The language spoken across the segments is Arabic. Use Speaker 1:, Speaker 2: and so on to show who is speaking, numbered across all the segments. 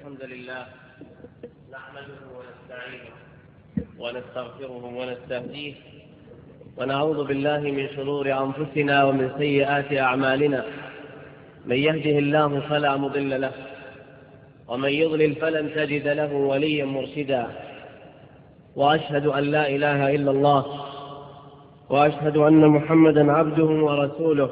Speaker 1: الحمد لله نحمده ونستعينه ونستغفره ونستهديه ونعوذ بالله من شرور أنفسنا ومن سيئات أعمالنا. من يهده الله فلا مضل له ومن يضلل فلن تجد له وليا مرشدا. وأشهد أن لا إله إلا الله وأشهد أن محمدا عبده ورسوله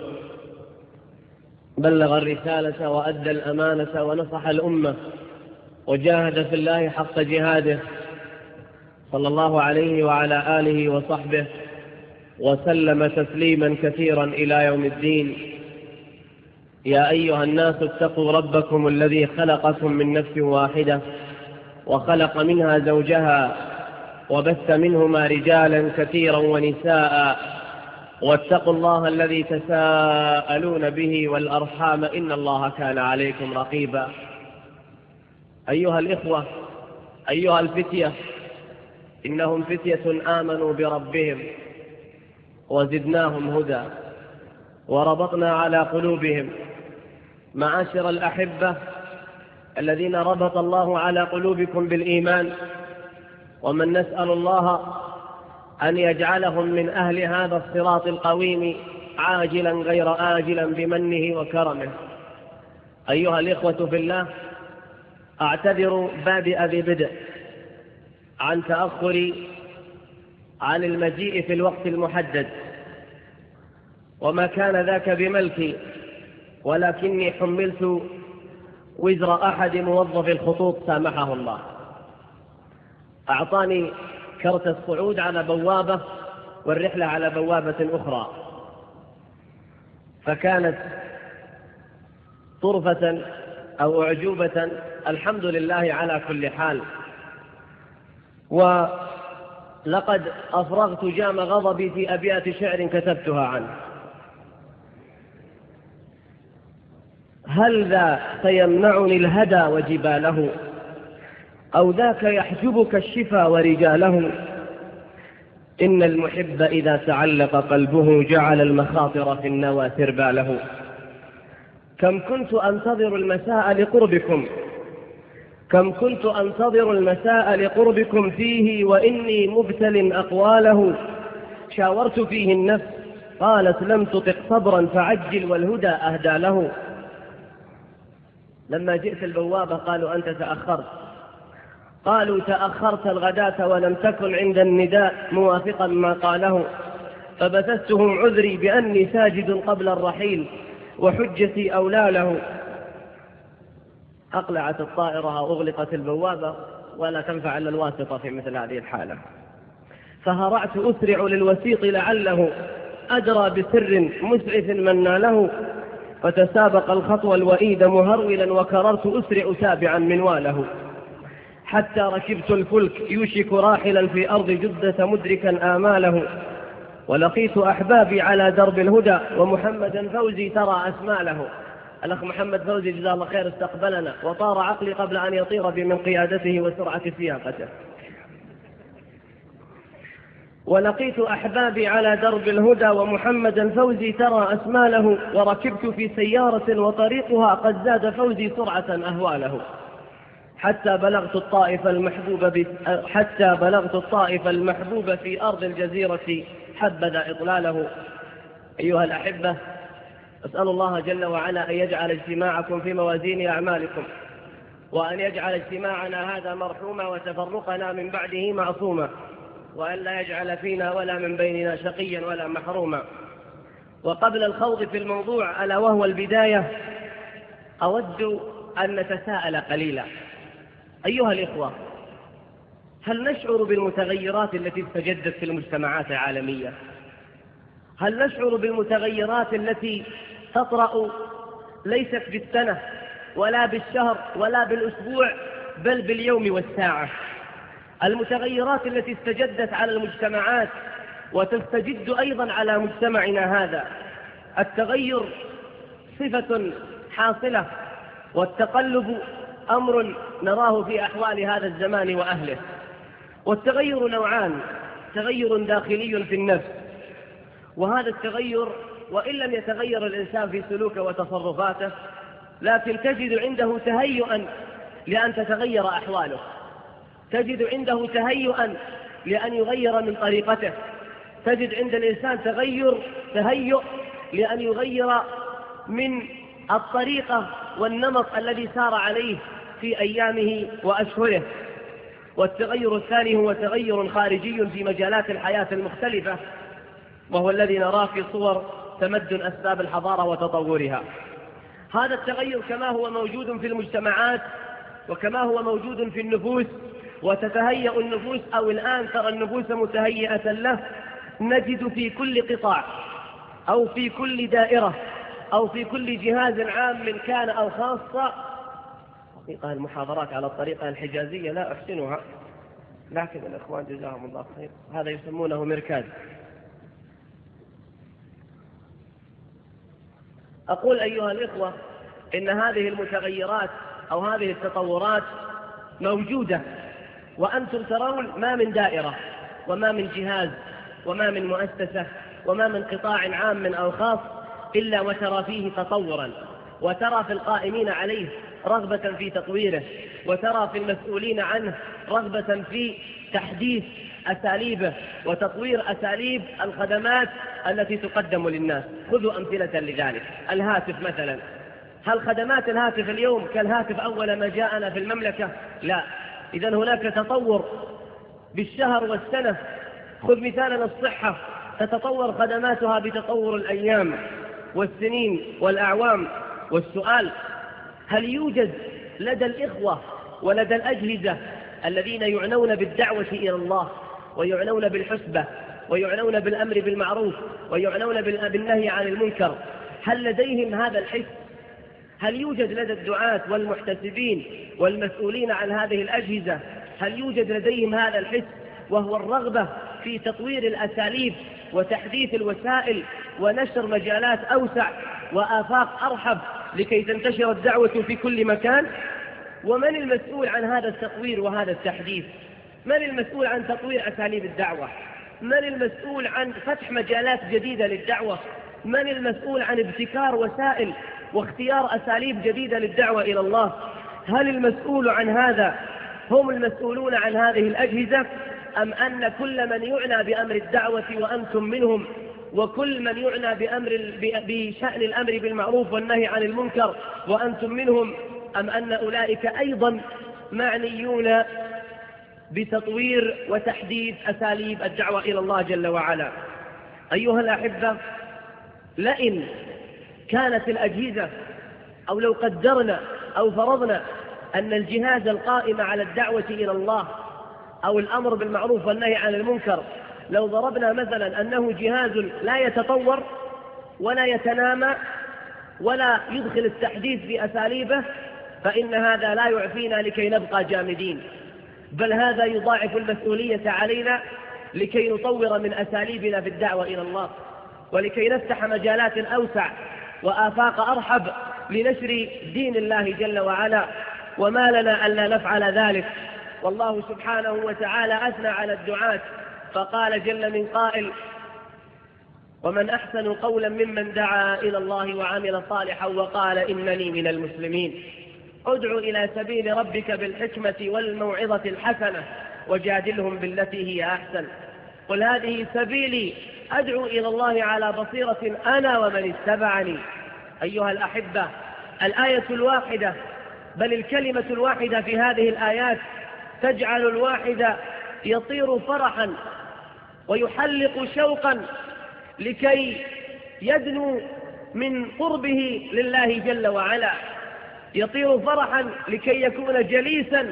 Speaker 1: بلغ الرسالة وأدى الأمانة ونصح الأمة وجاهد في الله حق جهاده صلى الله عليه وعلى آله وصحبه وسلم تسليما كثيرا إلى يوم الدين. يا أيها الناس اتقوا ربكم الذي خلقكم من نفس واحدة وخلق منها زوجها وبث منهما رجالا كثيرا ونساء واتقوا الله الذي تساءلون به والأرحام إن الله كان عليكم رقيبا. أيها الإخوة أيها الفتية، إنهم فتية آمنوا بربهم وزدناهم هدى وربطنا على قلوبهم. معاشر الأحبة الذين ربط الله على قلوبكم بالإيمان، ومن نسأل الله أن يجعلهم من أهل هذا الصراط القويم عاجلا غير آجلا بمنه وكرمه. أيها الإخوة في الله، أعتذر بادئ ذي بدء عن تأخري عن المجيء في الوقت المحدد، وما كان ذاك بملكي، ولكني حملت وزر أحد موظف الخطوط سامحه الله. أعطاني كرت الصعود على بوابة والرحلة على بوابة أخرى، فكانت طرفة أو أعجوبة. الحمد لله على كل حال. ولقد أفرغت جام غضبي في أبيات شعر كتبتها عنه. هل ذا سيمنعني الهدى وجباله، أو ذاك يحجبك الشفا ورجاله؟ إن المحب إذا تعلق قلبه جعل المخاطر في النوى سرباله. كم كنت أنتظر المساء لقربكم، كم كنت أنتظر المساء لقربكم فيه، وإني مبتل أقواله. شاورت فيه النفس قالت لم تطق صبرا فعجل والهدى أهدى له. لما جئت البوابة قالوا أنت تأخرت، قالوا تأخرت الغداة ولم تكن عند النداء موافقا ما قاله. فبثثتهم عذري بأني ساجد قبل الرحيل وحجتي أولى له. أقلعت الطائرة وأغلقت البوابة، ولا تنفع إلا الواسطة في مثل هذه الحالة. فهرعت أسرع للوسيط لعله أدرى بسر مسعف من ناله. فتسابق الخطوة الوئيد مهرولا، وكررت أسرع تابعا منواله، حتى ركبت الفلك يوشك راحلا في أرض جدة مدركا آماله. ولقيت أحبابي على درب الهدى، ومحمدا فوزي ترى أسماله. الأخ محمد فوزي جزاه الله خير استقبلنا، وطار عقلي قبل أن يطير بي من قيادته وسرعة سياقته. ولقيت أحبابي على درب الهدى، ومحمدا فوزي ترى أسماله. وركبت في سيارة وطريقها قد زاد فوزي سرعة أهواله، حتى بلغت الطائف المحبوب في أرض الجزيرة حبذا إطلاله. أيها الأحبة، أسأل الله جل وعلا أن يجعل اجتماعكم في موازين أعمالكم، وأن يجعل اجتماعنا هذا مرحوما وتفرقنا من بعده معصوما، وأن لا يجعل فينا ولا من بيننا شقيا ولا محروما. وقبل الخوض في الموضوع ألا وهو البداية، أود أن نتساءل قليلا. أيها الإخوة، هل نشعر بالمتغيرات التي استجدت في المجتمعات العالمية؟ هل نشعر بالمتغيرات التي تطرأ ليست بالسنة ولا بالشهر ولا بالأسبوع، بل باليوم والساعة؟ المتغيرات التي استجدت على المجتمعات وتستجد أيضا على مجتمعنا هذا. التغير صفة حاصلة، والتقلب أمر نراه في أحوال هذا الزمان وأهله. والتغير نوعان: تغير داخلي في النفس، وهذا التغير وإن لم يتغير الإنسان في سلوكه وتصرفاته، لكن تجد عنده تهيئا لأن تتغير أحواله، تجد عنده تهيئا لأن يغير من طريقته، تجد عند الإنسان تهيؤ لأن يغير من الطريقة والنمط الذي سار عليه في أيامه وأشهره. والتغير الثاني هو تغير خارجي في مجالات الحياة المختلفة، وهو الذي نراه في صور تمدن أسباب الحضارة وتطورها. هذا التغير كما هو موجود في المجتمعات وكما هو موجود في النفوس، وتتهيأ النفوس أو الآن ترى النفوس متهيئة له، نجد في كل قطاع أو في كل دائرة أو في كل جهاز عام كان أو خاصة. حقيقة المحاضرات على الطريقة الحجازية لا أحسنها، لكن الإخوان جزاهم الله خير هذا يسمونه مركز. أقول أيها الإخوة إن هذه المتغيرات أو هذه التطورات موجودة، وأنتم ترون ما من دائرة وما من جهاز وما من مؤسسة وما من قطاع عام أو خاص إلا وترى فيه تطورا، وترى في القائمين عليه رغبة في تطويره، وترى في المسؤولين عنه رغبة في تحديث أساليبه وتطوير أساليب الخدمات التي تقدم للناس. خذوا أمثلة لذلك. الهاتف مثلا، هل خدمات الهاتف اليوم كالهاتف أول ما جاءنا في المملكة؟ لا. إذن هناك تطور بالشهر والسنة. خذ مثالا الصحة، تتطور خدماتها بتطور الأيام والسنين والأعوام. والسؤال: هل يوجد لدى الإخوة ولدى الأجهزة الذين يعنون بالدعوة إلى الله ويعنون بالحسبة ويعنون بالأمر بالمعروف ويعنون بالنهي عن المنكر، هل لديهم هذا الحس؟ هل يوجد لدى الدعاة والمحتسبين والمسؤولين عن هذه الأجهزة هل يوجد لديهم هذا الحس، وهو الرغبة في تطوير الأساليب وتحديث الوسائل ونشر مجالات أوسع وآفاق أرحب لكي تنتشر الدعوة في كل مكان؟ ومن المسؤول عن هذا التطوير وهذا التحديث؟ من المسؤول عن تطوير أساليب الدعوة؟ من المسؤول عن فتح مجالات جديدة للدعوة؟ من المسؤول عن ابتكار وسائل واختيار أساليب جديدة للدعوة إلى الله؟ هل المسؤول عن هذا هم المسؤولون عن هذه الأجهزة، أم أن كل من يعنى بأمر الدعوة وأنتم منهم، وكل من يعنى بشأن الأمر بالمعروف والنهي عن المنكر وأنتم منهم، أم أن أولئك أيضا معنيون بتطوير وتحديث أساليب الدعوة إلى الله جل وعلا؟ أيها الأحبة، لئن كانت الأجهزة أو لو قدرنا أو فرضنا أن الجهاز القائم على الدعوة إلى الله أو الأمر بالمعروف والنهي عن المنكر، لو ضربنا مثلا أنه جهاز لا يتطور ولا يتنامى ولا يدخل التحديث بأساليبه، فإن هذا لا يعفينا لكي نبقى جامدين، بل هذا يضاعف المسؤولية علينا لكي نطور من أساليبنا في الدعوة إلى الله، ولكي نفتح مجالات أوسع وآفاق أرحب لنشر دين الله جل وعلا. وما لنا ألا نفعل ذلك؟ والله سبحانه وتعالى أثنى على الدعاة فقال جل من قائل: ومن أحسن قولا ممن دعا إلى الله وعمل صالحا وقال إنني من المسلمين. ادع إلى سبيل ربك بالحكمة والموعظة الحسنة وجادلهم بالتي هي أحسن. قل هذه سبيلي أدعو إلى الله على بصيرة أنا ومن اتبعني. أيها الأحبة، الآية الواحدة بل الكلمة الواحدة في هذه الآيات تجعل الواحد يطير فرحا ويحلق شوقا لكي يدنو من قربه لله جل وعلا، يطير فرحا لكي يكون جليسا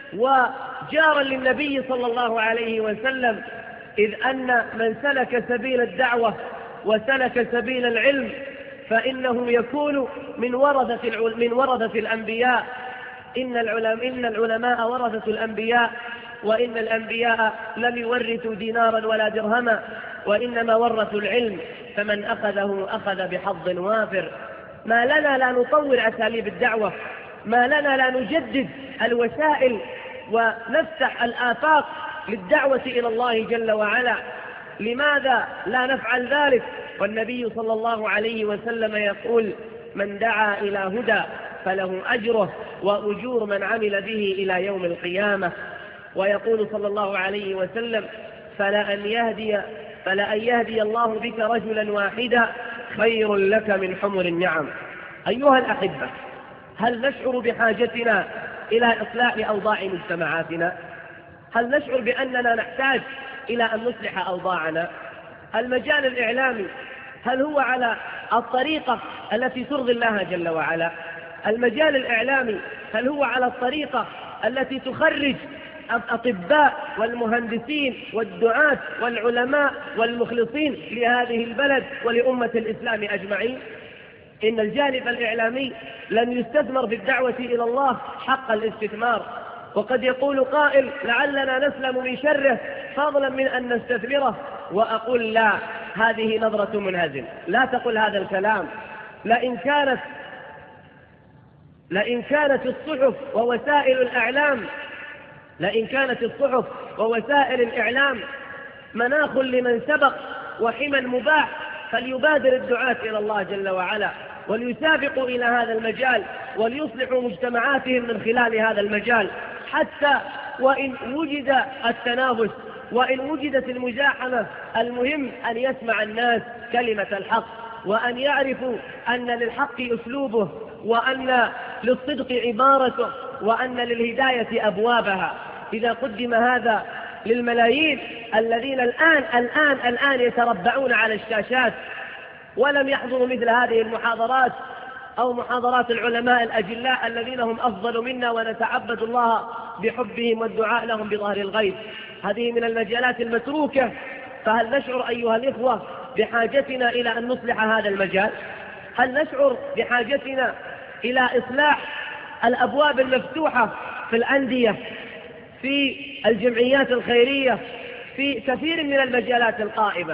Speaker 1: وجارا للنبي صلى الله عليه وسلم، إذ أن من سلك سبيل الدعوة وسلك سبيل العلم فإنه يكون من ورثة الأنبياء. إن العلماء ورثة الأنبياء، وإن الأنبياء لم يورثوا دينارا ولا درهما، وإنما ورثوا العلم، فمن أخذه أخذ بحظ وافر. ما لنا لا نطور أساليب الدعوة؟ ما لنا لا نجدد الوسائل ونفتح الآفاق للدعوة إلى الله جل وعلا؟ لماذا لا نفعل ذلك؟ والنبي صلى الله عليه وسلم يقول: من دعا إلى هدى فله أجره وأجور من عمل به إلى يوم القيامة. ويقول صلى الله عليه وسلم: فلأن يهدي الله بك رجلا واحدا خير لك من حمر النعم. أيها الأحبة، هل نشعر بحاجتنا إلى إصلاح أوضاع مجتمعاتنا؟ هل نشعر بأننا نحتاج إلى أن نصلح أوضاعنا؟ المجال الإعلامي هل هو على الطريقة التي ترضي الله جل وعلا؟ المجال الإعلامي هل هو على الطريقة التي تخرج الأطباء والمهندسين والدعاة والعلماء والمخلصين لهذه البلد ولأمة الإسلام أجمعين؟ إن الجانب الإعلامي لم يستثمر في الدعوة إلى الله حق الاستثمار، وقد يقول قائل: لعلنا نسلم من شره فضلا من أن نستثمره. وأقول: لا، هذه نظرة منهزم، لا تقل هذا الكلام. لئن كانت الصحف ووسائل الإعلام مناخ لمن سبق وحما مباح، فليبادر الدعاة إلى الله جل وعلا وليسابقوا إلى هذا المجال وليصلحوا مجتمعاتهم من خلال هذا المجال، حتى وإن وجد التنافس وإن وجدت المزاحمة، المهم أن يسمع الناس كلمة الحق، وأن يعرفوا أن للحق أسلوبه، وأن للصدق عبارته، وأن للهداية أبوابها. إذا قدم هذا للملايين الذين الآن يتربعون على الشاشات ولم يحضروا مثل هذه المحاضرات أو محاضرات العلماء الأجلاء الذين هم أفضل منا ونتعبد الله بحبهم والدعاء لهم بظهر الغيب، هذه من المجالات المتروكة. فهل نشعر أيها الإخوة بحاجتنا إلى أن نصلح هذا المجال؟ هل نشعر بحاجتنا إلى إصلاح الأبواب المفتوحة في الأندية، في الجمعيات الخيرية، في كثير من المجالات القائمة؟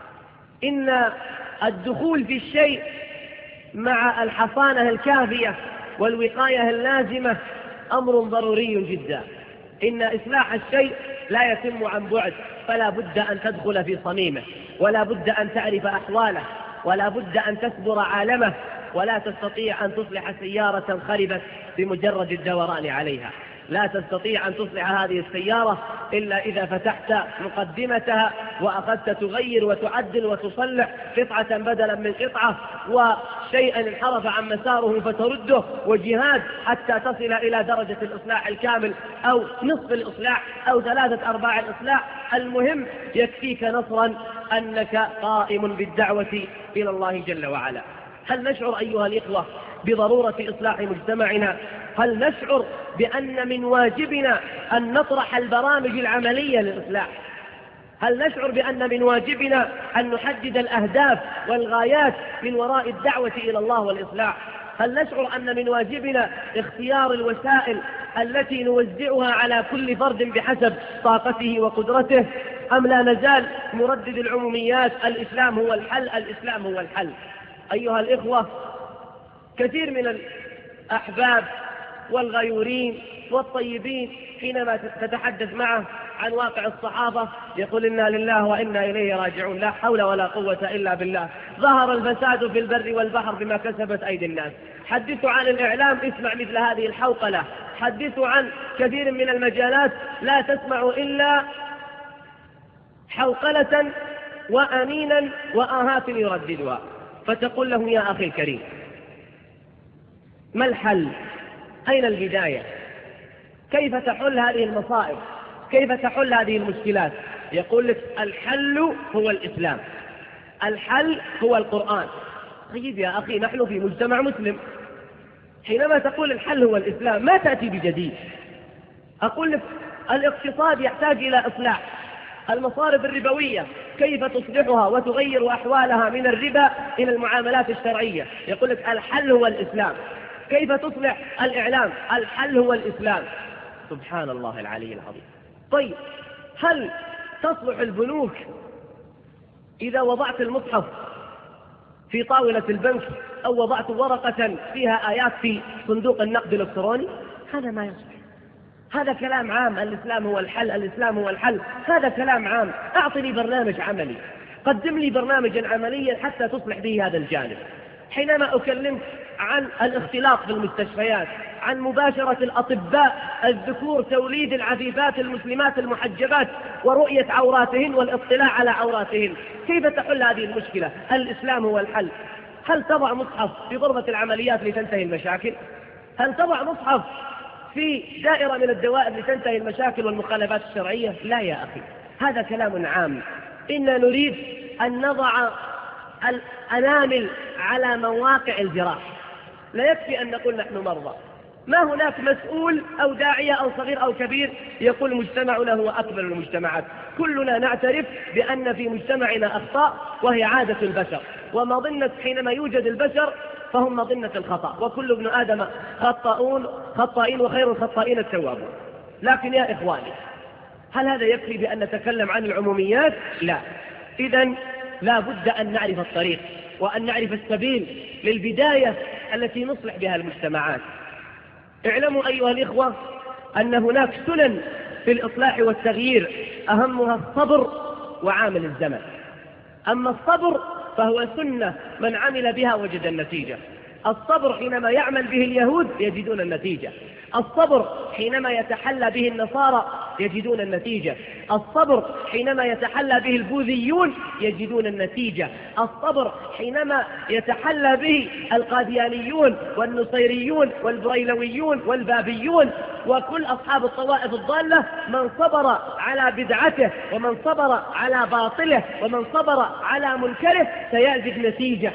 Speaker 1: إن الدخول في الشيء مع الحصانة الكافية والوقاية اللازمة أمر ضروري جدا. إن إصلاح الشيء لا يتم عن بعد، فلا بد أن تدخل في صميمه، ولا بد أن تعرف أحواله، ولا بد أن تسبر عالمه، ولا تستطيع أن تصلح سيارة خربت بمجرد الدوران عليها. لا تستطيع أن تصلح هذه السيارة إلا إذا فتحت مقدمتها وأخذت تغير وتعدل وتصلح قطعة بدلا من قطعة، وشيئا انحرف عن مساره فترده، وجهاد حتى تصل إلى درجة الإصلاح الكامل أو نصف الإصلاح أو 3/4 الإصلاح. المهم يكفيك نصرا أنك قائم بالدعوة إلى الله جل وعلا. هل نشعر أيها الإخوة بضرورة إصلاح مجتمعنا؟ هل نشعر بأن من واجبنا أن نطرح البرامج العملية للإصلاح؟ هل نشعر بأن من واجبنا أن نحدد الأهداف والغايات من وراء الدعوة إلى الله والإصلاح؟ هل نشعر أن من واجبنا اختيار الوسائل التي نوزعها على كل فرد بحسب طاقته وقدرته؟ أم لا نزال نردد العموميات: الإسلام هو الحل، الإسلام هو الحل؟ أيها الإخوة، كثير من الأحباب والغيورين والطيبين حينما تتحدث معه عن واقع الصحابة يقول: إنا لله وإنا إليه راجعون، لا حول ولا قوة إلا بالله، ظهر الفساد في البر والبحر بما كسبت أيدي الناس. حدثوا عن الإعلام، اسمع مثل هذه الحوقلة. حدثوا عن كثير من المجالات، لا تسمعوا إلا حوقلة وأنينا وآهات يرددها. فتقول له: يا أخي الكريم، ما الحل؟ أين البداية؟ كيف تحل هذه المصائب؟ كيف تحل هذه المشكلات؟ يقول لك: الحل هو الإسلام، الحل هو القرآن. طيب يا أخي، نحن في مجتمع مسلم، حينما تقول الحل هو الإسلام ما تأتي بجديد. أقول لك: الاقتصاد يحتاج إلى إصلاح، المصارف الربوية كيف تصلحها وتغير أحوالها من الربا إلى المعاملات الشرعية؟ يقول لك: الحل هو الإسلام. كيف تصلح الإعلام؟ الحل هو الإسلام. سبحان الله العلي العظيم. طيب، هل تصلح البنوك إذا وضعت المصحف في طاولة البنك أو وضعت ورقة فيها آيات في صندوق النقد الإلكتروني؟ هذا ما يصلح. هذا كلام عام: الإسلام هو الحل، الإسلام هو الحل. هذا كلام عام. أعطني برنامج عملي، قدم لي برنامجا عمليا حتى تصلح به هذا الجانب. حينما أكلمك عن الاختلاط في المستشفيات، عن مباشرة الأطباء الذكور توليد العفيفات المسلمات المحجبات ورؤية عوراتهن والاطلاع على عوراتهن. كيف تحل هذه المشكلة؟ الإسلام هو الحل. هل تضع مصحف في غرفة العمليات لتنتهي المشاكل؟ هل تضع مصحف في دائرة من الدوائر لتنتهي المشاكل والمخالفات الشرعية؟ لا يا أخي، هذا كلام عام. إننا نريد أن نضع الأنامل على مواقع الجراح. لا يكفي أن نقول نحن مرضى. ما هناك مسؤول أو داعية أو صغير أو كبير يقول مجتمعنا هو أكبر المجتمعات. كلنا نعترف بأن في مجتمعنا أخطاء، وهي عادة البشر، ومظنة حينما يوجد البشر فهم مظنة الخطأ، وكل ابن آدم خطائين وخير الخطائين التوابون. لكن يا إخواني، هل هذا يكفي بأن نتكلم عن العموميات؟ لا. إذن لا بد أن نعرف الطريق وأن نعرف السبيل للبداية التي نصلح بها المجتمعات. اعلموا أيها الإخوة أن هناك سنن في الإصلاح والتغيير، أهمها الصبر وعامل الزمن. أما الصبر فهو سنة من عمل بها وجد النتيجة. الصبر حينما يعمل به اليهود يجدون النتيجة، الصبر حينما يتحلى به النصارى يجدون النتيجة، الصبر حينما يتحلى به البوذيون يجدون النتيجة، الصبر حينما يتحلى به القاديانيون والنصيريون والبريلويون والبابيون وكل أصحاب الطوائف الضالة، من صبر على بدعته ومن صبر على باطله ومن صبر على منكره سيجد نتيجة.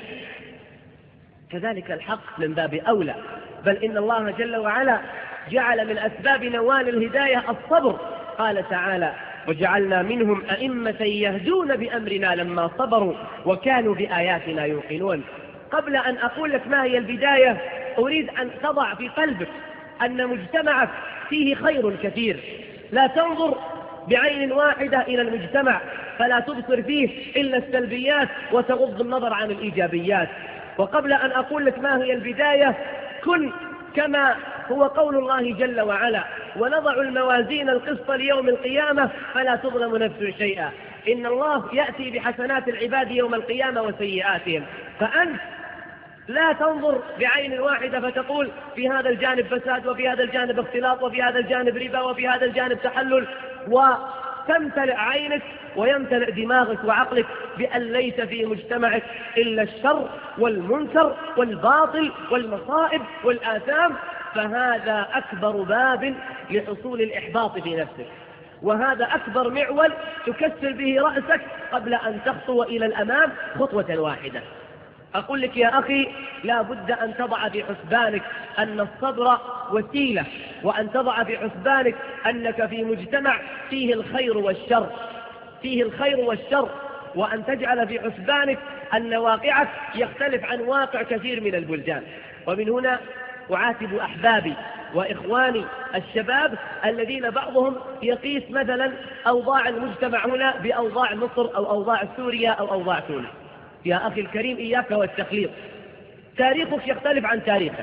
Speaker 1: كذلك الحق من باب أولى، بل إن الله جل وعلا جعل من أسباب نوال الهداية الصبر. قال تعالى: وجعلنا منهم أئمة يهدون بأمرنا لما صبروا وكانوا بآياتنا يوقنون. قبل أن أقول لك ما هي البداية، أريد أن تضع في قلبك أن مجتمعك فيه خير كثير. لا تنظر بعين واحدة إلى المجتمع فلا تبصر فيه إلا السلبيات وتغض النظر عن الإيجابيات. وقبل أن أقول لك ما هي البداية، كن كما هو قول الله جل وعلا: ونضع الموازين القسط ليوم القيامة فلا تظلم نفس شيئا. إن الله يأتي بحسنات العباد يوم القيامة وسيئاتهم. فأنت لا تنظر بعين واحدة فتقول في هذا الجانب فساد وفي هذا الجانب اختلاط وفي هذا الجانب ربا وفي هذا الجانب تحلل، وتمتلئ عينك ويمتلئ دماغك وعقلك بأن ليس في مجتمعك إلا الشر والمنكر والباطل والمصائب والآثام. فهذا أكبر باب لحصول الإحباط في نفسك، وهذا أكبر معول تكسر به رأسك قبل أن تخطو إلى الأمام خطوة واحدة. أقول لك يا أخي، لا بد أن تضع في حسبانك أن الصبر وسيلة، وأن تضع في حسبانك أنك في مجتمع فيه الخير والشر، فيه الخير والشر، وأن تجعل في حسبانك أن واقعك يختلف عن واقع كثير من البلدان. ومن هنا أعاتب أحبابي وإخواني الشباب الذين بعضهم يقيس مثلا أوضاع المجتمع هنا بأوضاع مصر أو أوضاع سوريا أو أوضاع تونس. يا أخي الكريم، إياك والتخليط. تاريخك يختلف عن تاريخه،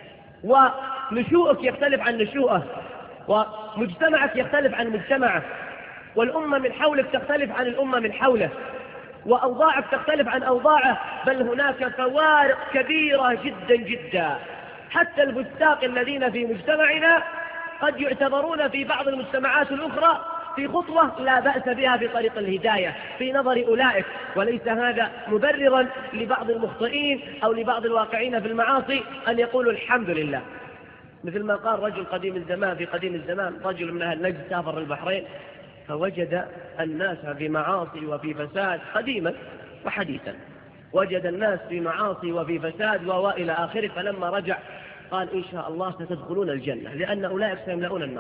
Speaker 1: ونشوءك يختلف عن نشوءه، ومجتمعك يختلف عن مجتمعه، والأمة من حولك تختلف عن الأمة من حوله، وأوضاعك تختلف عن أوضاعه، بل هناك فوارق كبيرة جدا جدا. حتى الفساق الذين في مجتمعنا قد يعتبرون في بعض المجتمعات الأخرى في خطوة لا بأس بها في طريق الهداية في نظر أولئك، وليس هذا مبررا لبعض المخطئين أو لبعض الواقعين في المعاصي أن يقولوا الحمد لله. مثل ما قال رجل قديم الزمان في قديم الزمان، رجل من أهل نجد سافر البحرين فوجد الناس في معاصي وفي فساد قديما وحديثا، وجد الناس في معاصي وفي فساد وإلى آخره، فلما رجع قال: إن شاء الله ستدخلون الجنة لأن أولئك سيملؤون النار.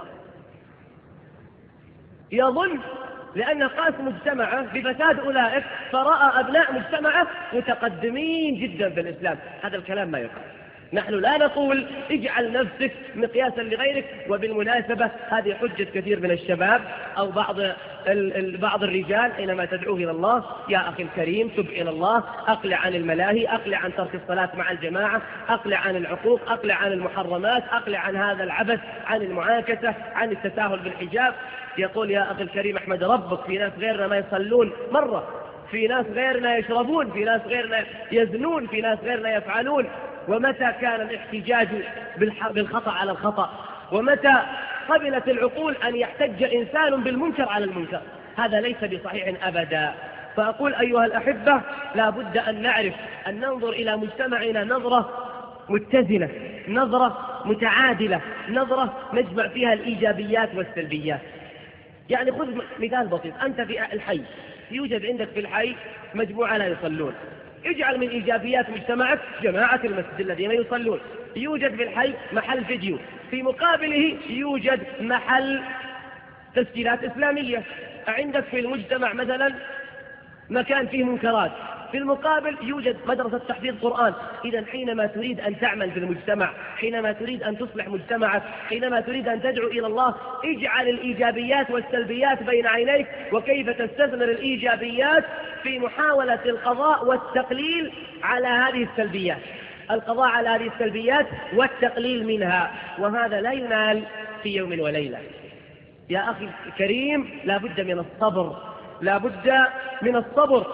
Speaker 1: يظن لأن قاس مجتمعه بفساد أولئك فرأى أبناء مجتمعه متقدمين جدا في الإسلام. هذا الكلام ما يقال. نحن لا نقول اجعل نفسك مقياسا لغيرك، وبالمناسبة هذه حجة كثير من الشباب أو بعض الرجال حينما تدعوه إلى الله: يا أخي الكريم تب إلى الله، أقلع عن الملاهي، أقلع عن ترك الصلاة مع الجماعة، أقلع عن العقوق، أقلع عن المحرمات، أقلع عن هذا العبث، عن المعاكسة، عن التساهل بالحجاب. يقول: يا أخي الكريم احمد ربك، في ناس غيرنا ما يصلون مرة، في ناس غيرنا يشربون، في ناس غيرنا يزنون، في ناس غيرنا يفعلون. ومتى كان الاحتجاج بالخطأ على الخطأ، ومتى قبلت العقول أن يحتج إنسان بالمنكر على المنكر. هذا ليس بصحيح أبدا. فأقول أيها الأحبة، لا بد أن نعرف أن ننظر إلى مجتمعنا نظرة متزنة، نظرة متعادلة، نظرة نجمع فيها الإيجابيات والسلبيات. يعني خذ مثال بسيط، أنت في الحي، يوجد عندك في الحي مجموعة لا يصلون، اجعل من إيجابيات مجتمعك جماعة المسجد الذين يصلون. يوجد في الحي محل فيديو، في مقابله يوجد محل تسجيلات إسلامية. عندك في المجتمع مثلا مكان فيه منكرات، في المقابل يوجد مدرسة تحفيظ قرآن. إذا حينما تريد أن تعمل في المجتمع، حينما تريد أن تصلح مجتمعك، حينما تريد أن تدعو إلى الله، اجعل الإيجابيات والسلبيات بين عينيك، وكيف تستثمر الإيجابيات في محاولة القضاء والتقليل على هذه السلبيات، القضاء على هذه السلبيات والتقليل منها. وهذا لا ينال في يوم وليلة. يا أخي الكريم، لا بد من الصبر، لا بد من الصبر،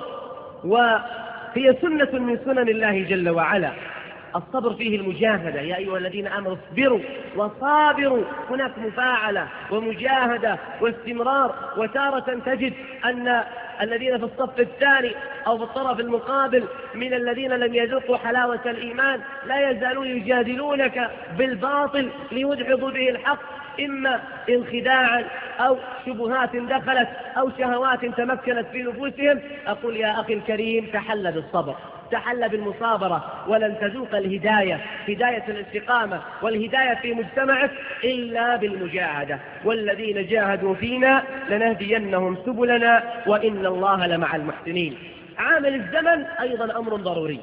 Speaker 1: وهي سنة من سنن الله جل وعلا. الصبر فيه المجاهدة. يا أيها الذين آمنوا اصبروا وصابروا. هناك مفاعلة ومجاهدة واستمرار. وتارة تجد أن الذين في الصف الثاني أو في الطرف المقابل من الذين لم يذوقوا حلاوة الإيمان لا يزالون يجادلونك بالباطل ليدحضوا به الحق، إما انخداعا أو شبهات دخلت أو شهوات تمكنت في نفوسهم. أقول يا أخي الكريم، تحلى بالصبر، تحلى بالمصابرة، ولن تذوق الهداية، هداية الاستقامة والهداية في مجتمعك إلا بالمجاهدة. والذين جاهدوا فينا لنهدينهم سبلنا وإن الله لمع المحسنين. عامل الزمن أيضا أمر ضروري.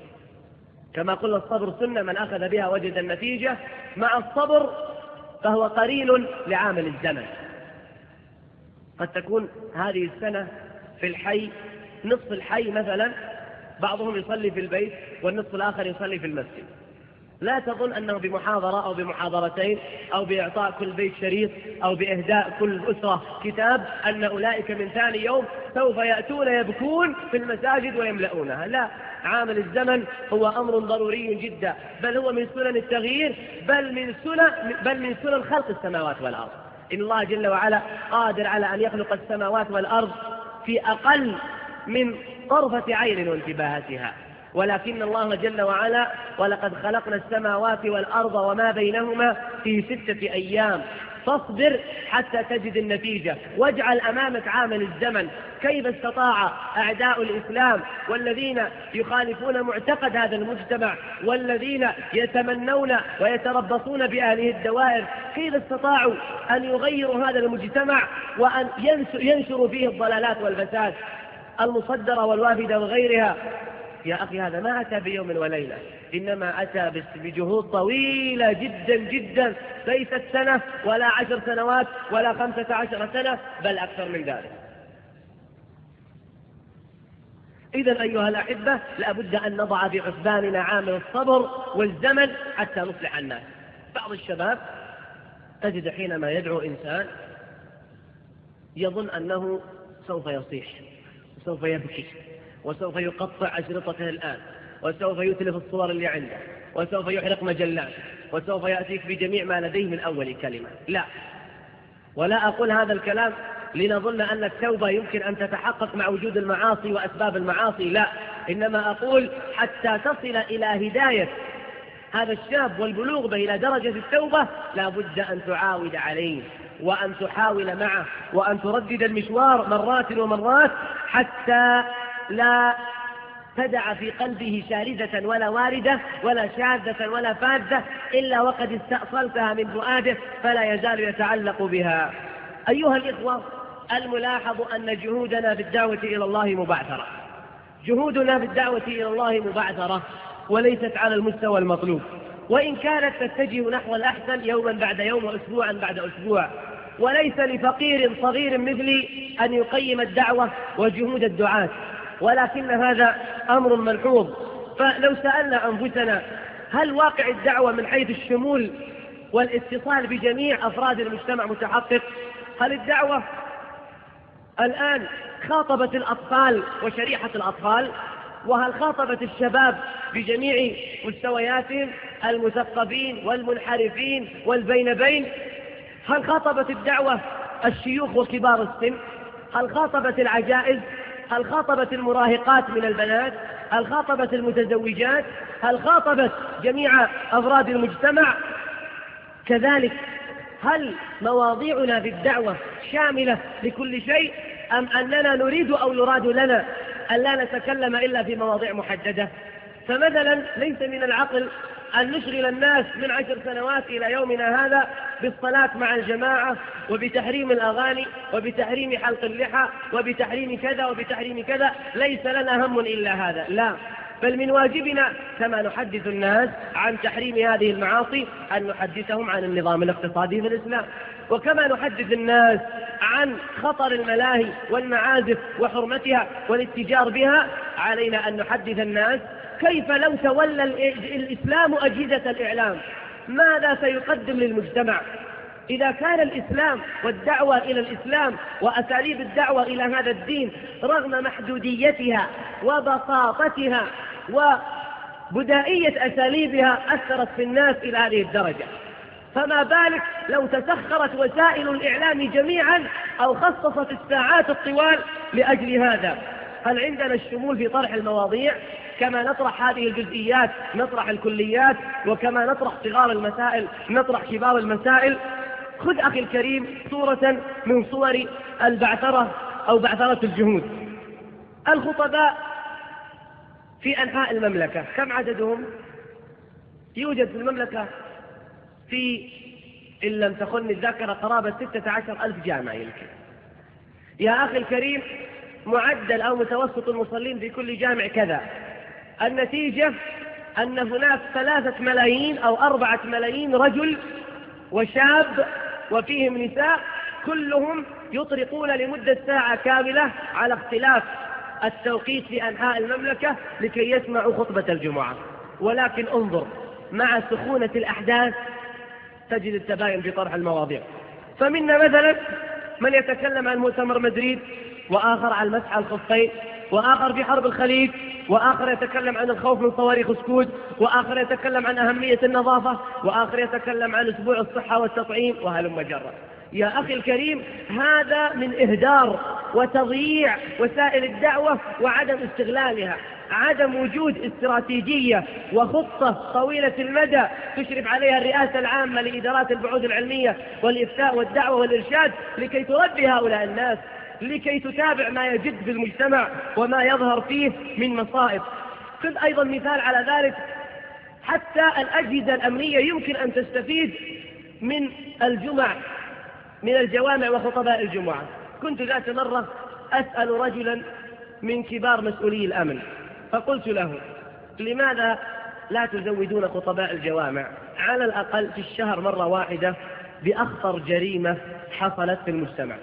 Speaker 1: كما قلنا الصبر سنة، من أخذ بها وجد النتيجة. مع الصبر فهو قرين لعامل الزمن. قد تكون هذه السنة في الحي نصف الحي مثلا بعضهم يصلي في البيت والنصف الآخر يصلي في المسجد. لا تظن أنه بمحاضرة أو بمحاضرتين أو بإعطاء كل بيت شريط أو بإهداء كل أسرة كتاب أن أولئك من ثاني يوم سوف يأتون يبكون في المساجد ويملؤونها. لا، عامل الزمن هو أمر ضروري جدا، بل هو من سنن التغيير، بل من سنن خلق السماوات والأرض. إن الله جل وعلا قادر على أن يخلق السماوات والأرض في أقل من طرفة عين وانتباهاتها، ولكن الله جل وعلا ولقد خلقنا السماوات والأرض وما بينهما في 6 أيام. فاصبر حتى تجد النتيجة، واجعل أمامك عامل الزمن. كيف استطاع أعداء الإسلام والذين يخالفون معتقد هذا المجتمع والذين يتمنون ويتربصون بأهله الدوائر، كيف استطاعوا أن يغيروا هذا المجتمع وأن ينشروا فيه الضلالات والفساد المصدرة والوافدة وغيرها؟ يا أخي هذا ما أتى بيوم وليلة، إنما أتى بجهود طويلة جدا جدا، ليست سنة ولا 10 سنوات ولا 15 سنة، بل أكثر من ذلك. إذن أيها الأحبة، لابد أن نضع في حسباننا عامل الصبر والزمن حتى نصلح الناس. بعض الشباب تجد حينما يدعو إنسان يظن أنه سوف يصيح وسوف يبكي وسوف يقطع أشرطته الآن وسوف يتلف الصور اللي عنده وسوف يحرق مجلات وسوف يأتيك بجميع ما لديه من أول كلمة. لا، ولا أقول هذا الكلام لنظن أن التوبة يمكن أن تتحقق مع وجود المعاصي وأسباب المعاصي، لا، إنما أقول حتى تصل إلى هداية هذا الشاب والبلوغ به إلى درجة التوبة لا بد أن تعاود عليه وأن تحاول معه وأن تردد المشوار مرات ومرات حتى لا تدع في قلبه شاردة ولا واردة ولا شاذة ولا فاذة إلا وقد استأصلتها من فؤاده فلا يزال يتعلق بها. أيها الإخوة، الملاحظ أن جهودنا بالدعوة إلى الله مبعثرة. جهودنا بالدعوة إلى الله مبعثرة وليست على المستوى المطلوب، وإن كانت تتجه نحو الأحسن يوما بعد يوم وأسبوعا بعد أسبوع. وليس لفقير صغير مثلي أن يقيم الدعوة وجهود الدعاة، ولكن هذا أمر ملحوظ. فلو سألنا أنفسنا هل واقع الدعوة من حيث الشمول والاتصال بجميع أفراد المجتمع متحقق؟ هل الدعوة الآن خاطبت الأطفال وشريحة الأطفال؟ وهل خاطبت الشباب بجميع مستوياتهم، المثقفين والمنحرفين والبين بين؟ هل خاطبت الدعوة الشيوخ وكبار السن؟ هل خاطبت العجائز؟ هل خاطبت المراهقات من البنات؟ هل خاطبت المتزوجات؟ هل خاطبت جميع أفراد المجتمع؟ كذلك هل مواضيعنا في الدعوة شاملة لكل شيء، أم أننا نريد أو يراد لنا أن لا نتكلم إلا في مواضيع محددة؟ فمثلا ليس من العقل أن نشغل الناس من 10 سنوات إلى يومنا هذا بالصلاة مع الجماعة وبتحريم الأغاني وبتحريم حلق اللحى وبتحريم كذا وبتحريم كذا، ليس لنا هم إلا هذا، لا، بل من واجبنا كما نحدث الناس عن تحريم هذه المعاصي أن نحدثهم عن النظام الاقتصادي في الإسلام، وكما نحدث الناس عن خطر الملاهي والمعازف وحرمتها والاتجار بها، علينا أن نحدث الناس كيف لو تولى الإسلام أجهزة الإعلام ماذا سيقدم للمجتمع. إذا كان الإسلام والدعوة إلى الإسلام وأساليب الدعوة إلى هذا الدين رغم محدوديتها وبساطتها وبدائية أساليبها أثرت في الناس إلى هذه الدرجة، فما بالك لو تسخرت وسائل الإعلام جميعا أو خصصت الساعات الطوال لأجل هذا؟ هل عندنا الشمول في طرح المواضيع؟ كما نطرح هذه الجزئيات نطرح الكليات، وكما نطرح صغار المسائل نطرح كبار المسائل. خذ أخي الكريم صورة من صور البعثرة أو بعثرة الجهود. الخطباء في أنحاء المملكة كم عددهم؟ يوجد في المملكة في إن لم تخن الذاكرة قرابة 16,000 جامع يمكن. يا أخي الكريم معدل أو متوسط المصلين في كل جامع كذا، النتيجة أن هناك 3 ملايين أو 4 ملايين رجل وشاب وفيهم نساء، كلهم يطرقون لمدة ساعة كاملة على اختلاف التوقيت في أنحاء المملكة لكي يسمعوا خطبة الجمعة. ولكن انظر مع سخونة الأحداث تجد التباين في طرح المواضيع. فمنا مثلا من يتكلم عن مؤتمر مدريد، وآخر عن مسح الخفين، وآخر في حرب الخليج، وآخر يتكلم عن الخوف من صواريخ سكوت، وآخر يتكلم عن أهمية النظافة، وآخر يتكلم عن أسبوع الصحة والتطعيم، وهلم جرا. يا أخي الكريم هذا من إهدار وتضييع وسائل الدعوة وعدم استغلالها، عدم وجود استراتيجية وخطة طويلة المدى تشرف عليها الرئاسة العامة لإدارات البعوث العلمية والإفتاء والدعوة والإرشاد لكي تربي هؤلاء الناس، لكي تتابع ما يجد في المجتمع وما يظهر فيه من مصائب. خذ أيضا مثال على ذلك، حتى الأجهزة الأمنية يمكن أن تستفيد من الجمع، من الجوامع وخطباء الجمعة. كنت ذات مرة أسأل رجلا من كبار مسؤولي الأمن، فقلت له لماذا لا تزودون خطباء الجوامع على الأقل في الشهر مرة واحدة بأخطر جريمة حصلت في المجتمع؟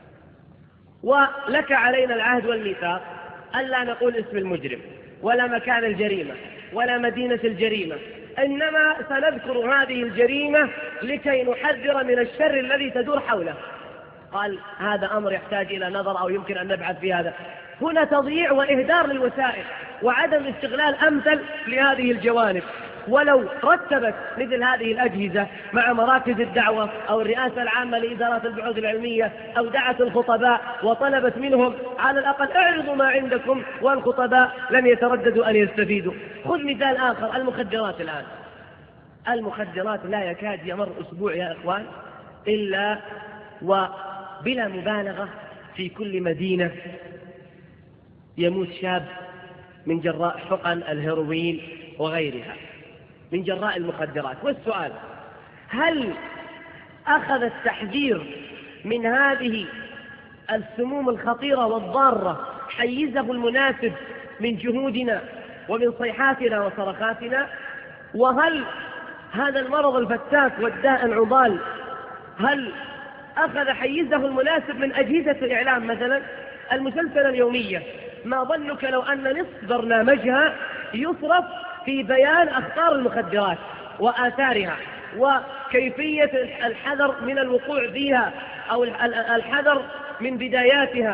Speaker 1: ولك علينا العهد والميثاق ألا نقول اسم المجرم ولا مكان الجريمة ولا مدينة الجريمة، إنما سنذكر هذه الجريمة لكي نحذر من الشر الذي تدور حوله. قال هذا أمر يحتاج إلى نظر أو يمكن أن نبحث في هذا. هنا تضييع وإهدار للوسائل وعدم استغلال أمثل لهذه الجوانب. ولو رتبت مثل هذه الأجهزة مع مراكز الدعوة أو الرئاسة العامة لإدارات البحوث العلمية أو دعت الخطباء وطلبت منهم على الأقل اعرضوا ما عندكم، والخطباء لم يترددوا أن يستفيدوا. خذ مثال آخر، المخدرات. الآن المخدرات لا يكاد يمر أسبوع يا إخوان إلا وبلا مبالغة في كل مدينة يموت شاب من جراء حقن الهيروين وغيرها من جراء المخدرات. والسؤال، هل أخذ التحذير من هذه السموم الخطيرة والضارة حيزه المناسب من جهودنا ومن صيحاتنا وصرخاتنا؟ وهل هذا المرض الفتاك والداء العضال هل أخذ حيزه المناسب من أجهزة الإعلام؟ مثلا المسلسلة اليومية، ما ظنك لو أن نصف برنامجها يصرف في بيان أخطار المخدرات وآثارها وكيفية الحذر من الوقوع فيها أو الحذر من بداياتها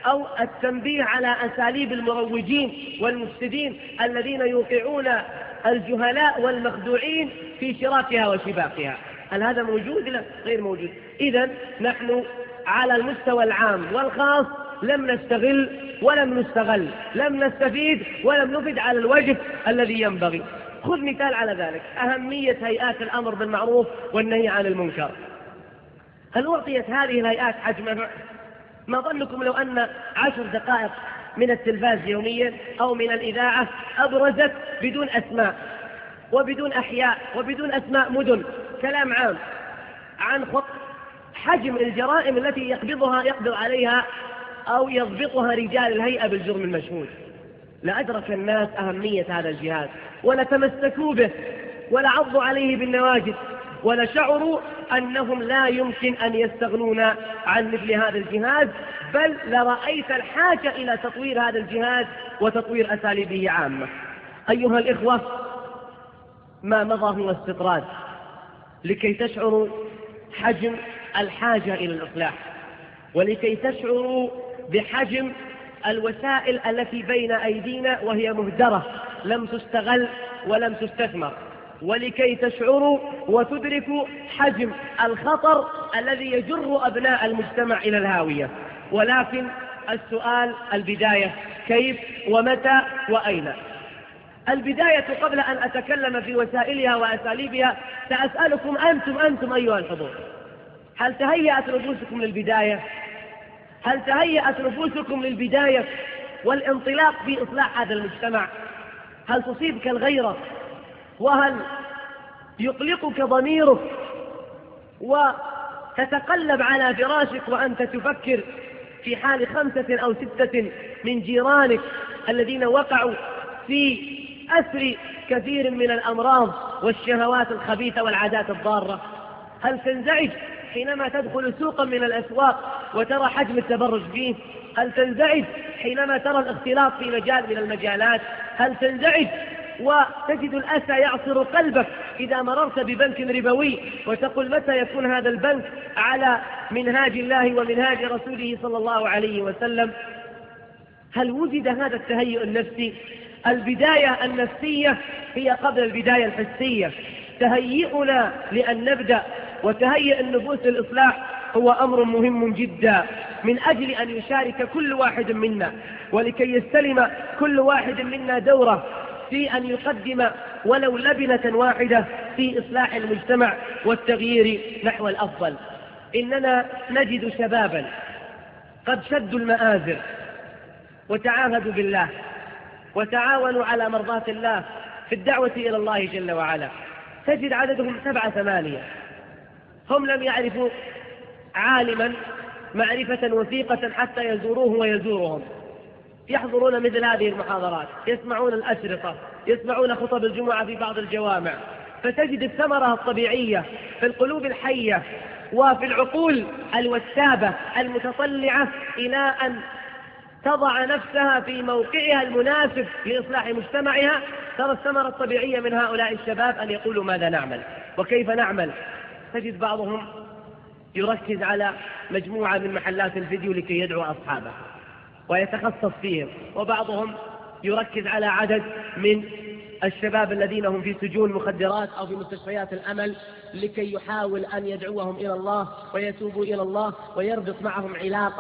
Speaker 1: أو التنبيه على أساليب المروجين والمفسدين الذين يوقعون الجهلاء والمخدوعين في شراكها وشباكها. هل هذا موجود؟ لا، غير موجود. إذن نحن على المستوى العام والخاص لم نستغل ولم نستغل، لم نستفيد ولم نفد على الوجه الذي ينبغي. خذ مثال على ذلك: أهمية هيئات الأمر بالمعروف والنهي عن المنكر. هل أعطيت هذه الهيئات حجمها؟ ما ظنكم لو أن 10 دقائق من التلفاز يوميا أو من الإذاعة أبرزت بدون أسماء وبدون أحياء وبدون أسماء مدن كلام عام عن حجم الجرائم التي يقبض عليها أو يضبطها رجال الهيئة بالجرم المشهود، لأدرك الناس أهمية هذا الجهاز ولتمسكوا به ولعضوا عليه بالنواجذ ولشعروا أنهم لا يمكن أن يستغنون عن مثل هذا الجهاز، بل لرأيت الحاجة إلى تطوير هذا الجهاز وتطوير أساليبه عامة. أيها الإخوة، ما مضى هو استطراد لكي تشعروا حجم الحاجة إلى الإصلاح، ولكي تشعروا بحجم الوسائل التي بين أيدينا وهي مهدرة لم تستغل ولم تستثمر، ولكي تشعروا وتدركوا حجم الخطر الذي يجر أبناء المجتمع إلى الهاوية. ولكن السؤال البداية: كيف ومتى وأين؟ البداية قبل أن أتكلم في وسائلها وأساليبها سأسألكم أنتم أيها الحضور: هل تهيأت نفوسكم للبداية؟ هل تهيأت نفوسكم للبداية والانطلاق في إصلاح هذا المجتمع؟ هل تصيبك الغيرة؟ وهل يقلقك ضميرك وتتقلب على فراشك وأنت تفكر في حال 5 أو 6 من جيرانك الذين وقعوا في أسر كثير من الأمراض والشهوات الخبيثة والعادات الضارة؟ هل تنزعج حينما تدخل سوقا من الأسواق وترى حجم التبرج فيه؟ هل تنزعج حينما ترى الاختلاط في مجال من المجالات؟ هل تنزعج وتجد الأسى يعصر قلبك إذا مررت ببنك ربوي وتقول متى يكون هذا البنك على منهاج الله ومنهاج رسوله صلى الله عليه وسلم؟ هل وجد هذا التهيؤ النفسي؟ البداية النفسية هي قبل البداية الحسية. تهيئنا لأن نبدأ وتهيئ النفوس للإصلاح هو أمر مهم جدا، من أجل أن يشارك كل واحد منا ولكي يستلم كل واحد منا دوره في أن يقدم ولو لبنة واحدة في إصلاح المجتمع والتغيير نحو الأفضل. إننا نجد شبابا قد شدوا المآزر وتعاهدوا بالله وتعاونوا على مرضاة الله في الدعوة إلى الله جل وعلا. تجد عددهم 7 8. هم لم يعرفوا عالما معرفة وثيقة حتى يزوروه ويزورهم، يحضرون مثل هذه المحاضرات، يسمعون الأشرطة، يسمعون خطب الجمعة في بعض الجوامع، فتجد الثمرة الطبيعية في القلوب الحية وفي العقول الوسابة المتطلعة إلى أن تضع نفسها في موقعها المناسب لإصلاح مجتمعها. ترى الثمرة الطبيعية من هؤلاء الشباب أن يقولوا ماذا نعمل وكيف نعمل. تجد بعضهم يركز على مجموعة من محلات الفيديو لكي يدعو أصحابه ويتخصص فيهم، وبعضهم يركز على عدد من الشباب الذين هم في سجون مخدرات أو في مستشفيات الأمل لكي يحاول أن يدعوهم إلى الله ويتوبوا إلى الله ويربط معهم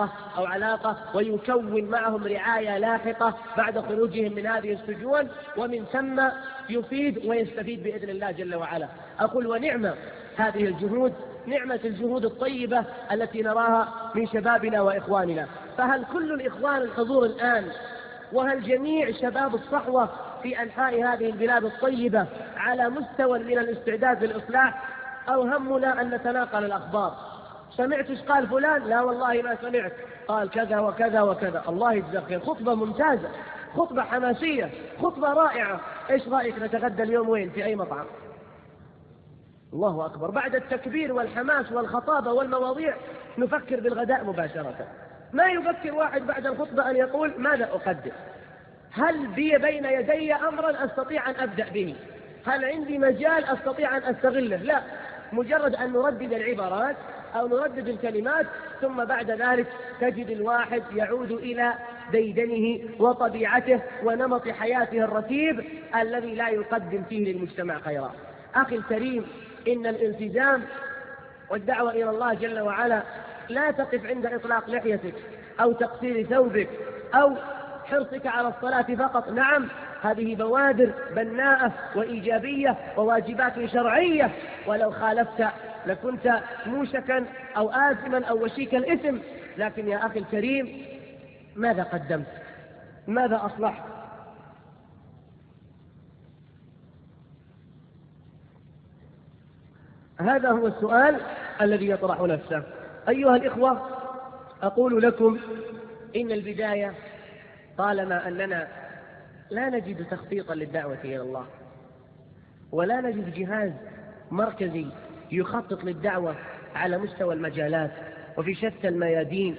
Speaker 1: علاقة ويكون معهم رعاية لاحقة بعد خروجهم من هذه السجون، ومن ثم يفيد ويستفيد بإذن الله جل وعلا. أقول ونعمة هذه الجهود، نعمة الجهود الطيبة التي نراها من شبابنا وإخواننا. فهل كل الإخوان الحضور الآن وهل جميع شباب الصحوة في أنحاء هذه البلاد الطيبة على مستوى من الاستعداد للإصلاح، أو همنا أن نتناقل الأخبار؟ سمعت ايش قال فلان؟ لا والله ما سمعت، قال كذا وكذا وكذا. الله يجزاك خير، خطبة ممتازة، خطبة حماسية، خطبة رائعة. ايش رأيك نتغدى اليوم وين في أي مطعم؟ الله أكبر. بعد التكبير والحماس والخطابة والمواضيع نفكر بالغداء مباشرة. ما يفكر واحد بعد الخطبة أن يقول ماذا أقدم؟ هل بي بين يدي أمرا أستطيع أن أبدأ به؟ هل عندي مجال أستطيع أن أستغله؟ لا، مجرد أن نردد العبارات أو نردد الكلمات، ثم بعد ذلك تجد الواحد يعود إلى ديدنه وطبيعته ونمط حياته الرتيب الذي لا يقدم فيه للمجتمع خيرا. أخي الكريم، إن الالتزام والدعوة إلى الله جل وعلا لا تقف عند إطلاق لحيتك أو تقصير ثوبك أو حرصك على الصلاة فقط. نعم، هذه بوادر بناءة وإيجابية وواجبات شرعية، ولو خالفت لكنت موشكا أو آثما أو وشيك الإثم. لكن يا أخي الكريم، ماذا قدمت؟ ماذا أصلحت؟ هذا هو السؤال الذي يطرح نفسه. أيها الإخوة، أقول لكم إن البداية طالما أننا لا نجد تخطيطا للدعوة إلى الله، ولا نجد جهاز مركزي يخطط للدعوة على مستوى المجالات وفي شتى الميادين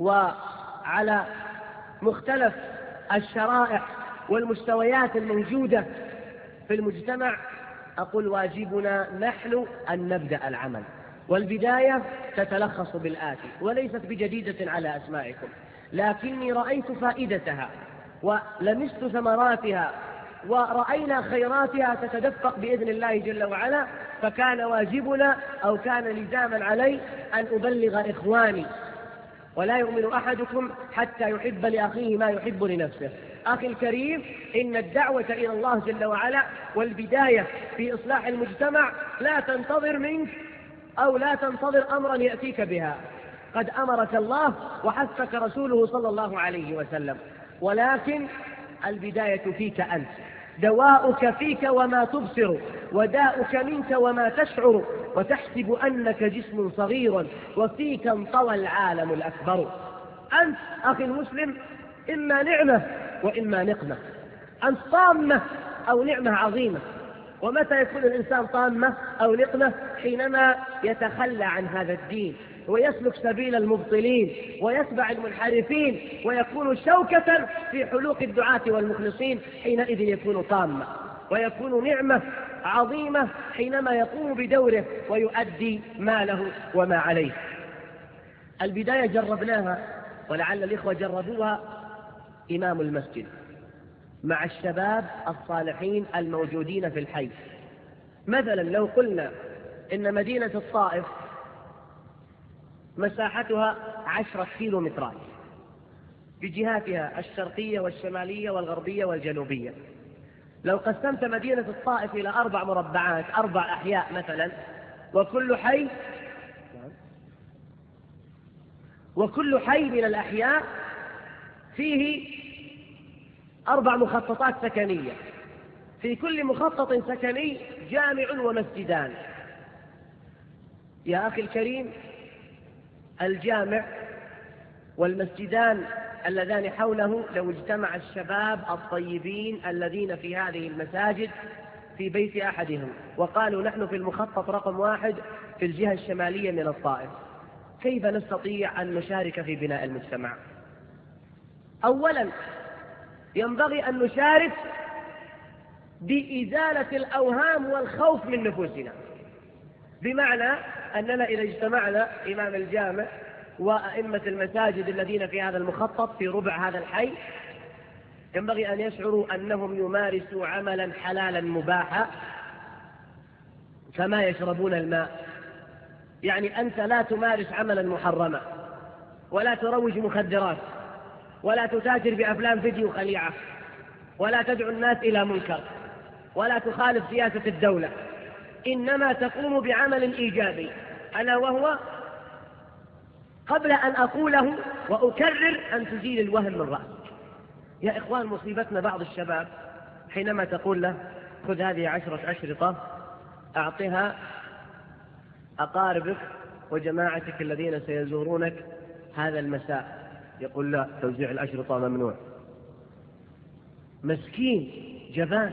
Speaker 1: وعلى مختلف الشرائح والمستويات الموجودة في المجتمع، أقول واجبنا نحن أن نبدأ العمل. والبداية تتلخص بالآتي، وليست بجديدة على أسماعكم، لكني رأيت فائدتها ولمست ثمراتها ورأينا خيراتها تتدفق بإذن الله جل وعلا، فكان واجبنا أو كان لزاما علي أن أبلغ إخواني. ولا يؤمن أحدكم حتى يحب لأخيه ما يحب لنفسه. أخي الكريم، إن الدعوة إلى الله جل وعلا والبداية في إصلاح المجتمع لا تنتظر منك أو لا تنتظر أمرا يأتيك بها. قد أمرك الله وحثك رسوله صلى الله عليه وسلم، ولكن البداية فيك أنت. دواؤك فيك وما تبصر، وداؤك منك وما تشعر، وتحسب أنك جسم صغير وفيك انطوى العالم الأكبر. أنت أخي المسلم إما نعمة وإما نقمة، أنت طامة أو نعمة عظيمة. ومتى يكون الإنسان طامة أو نقمة؟ حينما يتخلى عن هذا الدين ويسلك سبيل المبطلين ويتبع المنحرفين ويكون شوكة في حلوق الدعاة والمخلصين، حينئذ يكون طامة. ويكون نعمة عظيمة حينما يقوم بدوره ويؤدي ما له وما عليه. البداية جربناها ولعل الإخوة جربوها إمام المسجد مع الشباب الصالحين الموجودين في الحي. مثلا لو قلنا إن مدينة الطائف مساحتها 10 كيلومترات بجهاتها الشرقية والشمالية والغربية والجنوبية، لو قسمت مدينة الطائف إلى 4 مربعات، 4 أحياء مثلا، وكل حي من الأحياء فيه 4 مخططات سكنية، في كل مخطط سكني جامع ومسجدان. يا أخي الكريم، الجامع والمسجدان اللذان حوله لو اجتمع الشباب الطيبين الذين في هذه المساجد في بيت أحدهم وقالوا نحن في المخطط رقم 1 في الجهة الشمالية من الطائف، كيف نستطيع أن نشارك في بناء المجتمع؟ أولا ينبغي أن نشارك بإزالة الأوهام والخوف من نفوسنا، بمعنى أننا إذا اجتمعنا إمام الجامع وأئمة المساجد الذين في هذا المخطط في ربع هذا الحي، ينبغي أن يشعروا أنهم يمارسوا عملا حلالا مباحا كما يشربون الماء. يعني أنت لا تمارس عملا محرما، ولا تروج مخدرات، ولا تتاجر بأفلام فيديو خليعة، ولا تدعو الناس إلى منكر، ولا تخالف سياسة الدولة، إنما تقوم بعمل إيجابي، ألا وهو قبل أن أقوله وأكرر أن تزيل الوهم من رأسك. يا إخوان، مصيبتنا بعض الشباب حينما تقول له خذ هذه 10 أشرطة أعطها أقاربك وجماعتك الذين سيزورونك هذا المساء، يقول لا، توزيع الأشرطة ممنوع. مسكين جبان.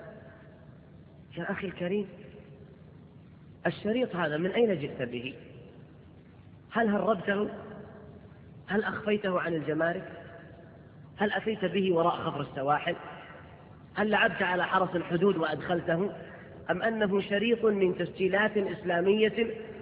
Speaker 1: يا أخي الكريم، الشريط هذا من أين جئت به؟ هل هربته؟ هل أخفيته عن الجمارك؟ هل أتيت به وراء خفر السواحل؟ هل لعبت على حرس الحدود وأدخلته؟ أم أنه شريط من تسجيلات إسلامية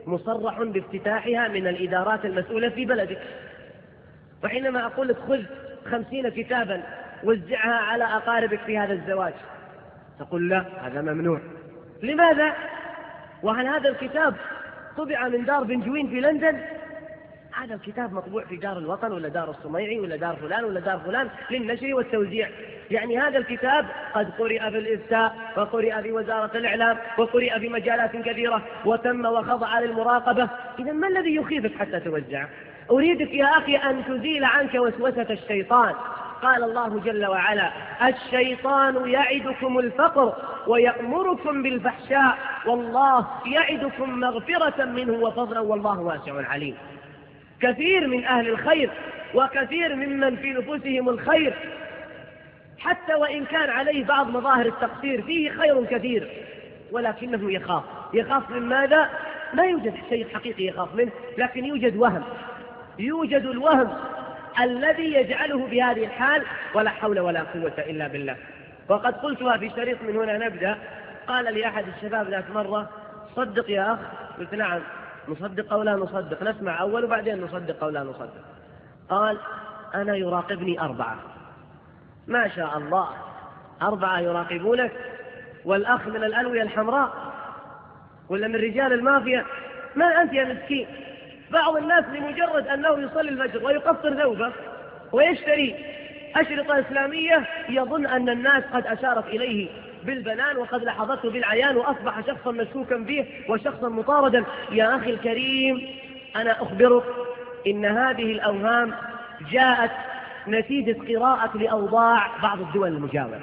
Speaker 1: مصرح بافتتاحها من الإدارات المسؤولة في بلدك. وحينما أقول لك خذ 50 كتابا وزعها على أقاربك في هذا الزواج، تقول لا، هذا ممنوع. لماذا؟ وهل هذا الكتاب طبع من دار بنجوين في لندن؟ هذا الكتاب مطبوع في دار الوطن ولا دار الصميعي ولا دار فلان ولا دار فلان للنشر والتوزيع. يعني هذا الكتاب قد قرئ بالإفتاء وقرئ بوزارة الإعلام وقرئ بمجالات كثيرة وتم وخضع للمراقبة. إذا ما الذي يخيفك حتى توزعه؟ أريدك يا أخي أن تزيل عنك وسوسة الشيطان. قال الله جل وعلا: الشيطان يعدكم الفقر ويأمركم بالفحشاء والله يعدكم مغفرة منه وفضلا والله واسع عليم. كثير من أهل الخير وكثير ممن في نفوسهم الخير حتى وإن كان عليه بعض مظاهر التقصير فيه خير كثير، ولكنه يخاف من ماذا؟ لا يوجد شيء حقيقي يخاف منه، لكن يوجد الوهم الذي يجعله بهذه الحال، ولا حول ولا قوة إلا بالله. وقد قلتها في شريط من هنا نبدأ. قال لي أحد الشباب ذات مرة: صدق يا أخ. قلت: نعم، نصدق أو لا نصدق؟ نسمع أول وبعدين نصدق أو لا نصدق. قال: أنا يراقبني 4. ما شاء الله، 4 يراقبونك، والأخ من الألوية الحمراء ولا من رجال المافيا؟ ما أنت يا مسكين؟ بعض الناس لمجرد أنه يصلي الفجر ويقصر ثوبه ويشتري أشرطة إسلامية يظن أن الناس قد أشارت إليه بالبنان وقد لاحظته بالعيان وأصبح شخصا مشكوكا به وشخصا مطاردا. يا أخي الكريم، أنا أخبرك إن هذه الأوهام جاءت نتيجة قراءة لأوضاع بعض الدول المجاورة.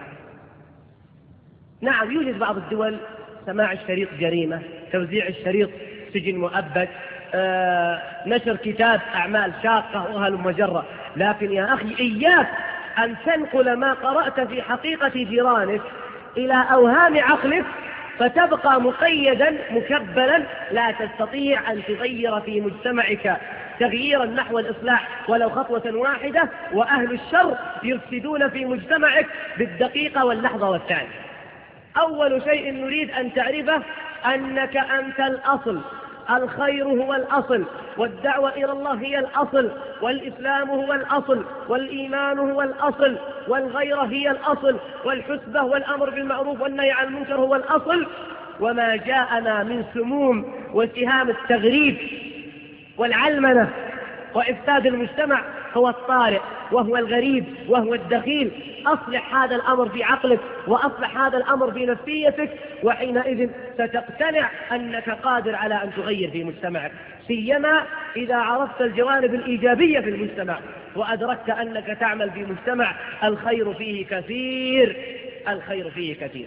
Speaker 1: نعم، يوجد بعض الدول سماع الشريط جريمة، توزيع الشريط سجن مؤبد، نشر كتاب أعمال شاقة وهلم مجرة. لكن يا أخي إياك أن تنقل ما قرأت في حقيقة جيرانك إلى أوهام عقلك فتبقى مقيدا مكبلا، لا تستطيع أن تغير في مجتمعك تغييرا نحو الإصلاح ولو خطوة واحدة، وأهل الشر يفسدون في مجتمعك بالدقيقة واللحظة والثانية. أول شيء نريد أن تعرفه أنك أنت الأصل، الخير هو الأصل، والدعوة إلى الله هي الأصل، والإسلام هو الأصل، والإيمان هو الأصل، والغيرة هي الأصل، والحسبة والأمر بالمعروف والنهي عن المنكر هو الأصل. وما جاءنا من سموم وسهام التغريب والعلمنة وإفساد المجتمع هو الطارئ وهو الغريب وهو الدخيل. أصلح هذا الأمر في عقلك وأصلح هذا الأمر في نفسيتك، وحينئذ ستقتنع أنك قادر على أن تغير في مجتمعك، سيما إذا عرفت الجوانب الإيجابية في المجتمع وأدركت أنك تعمل في مجتمع الخير فيه كثير، الخير فيه كثير.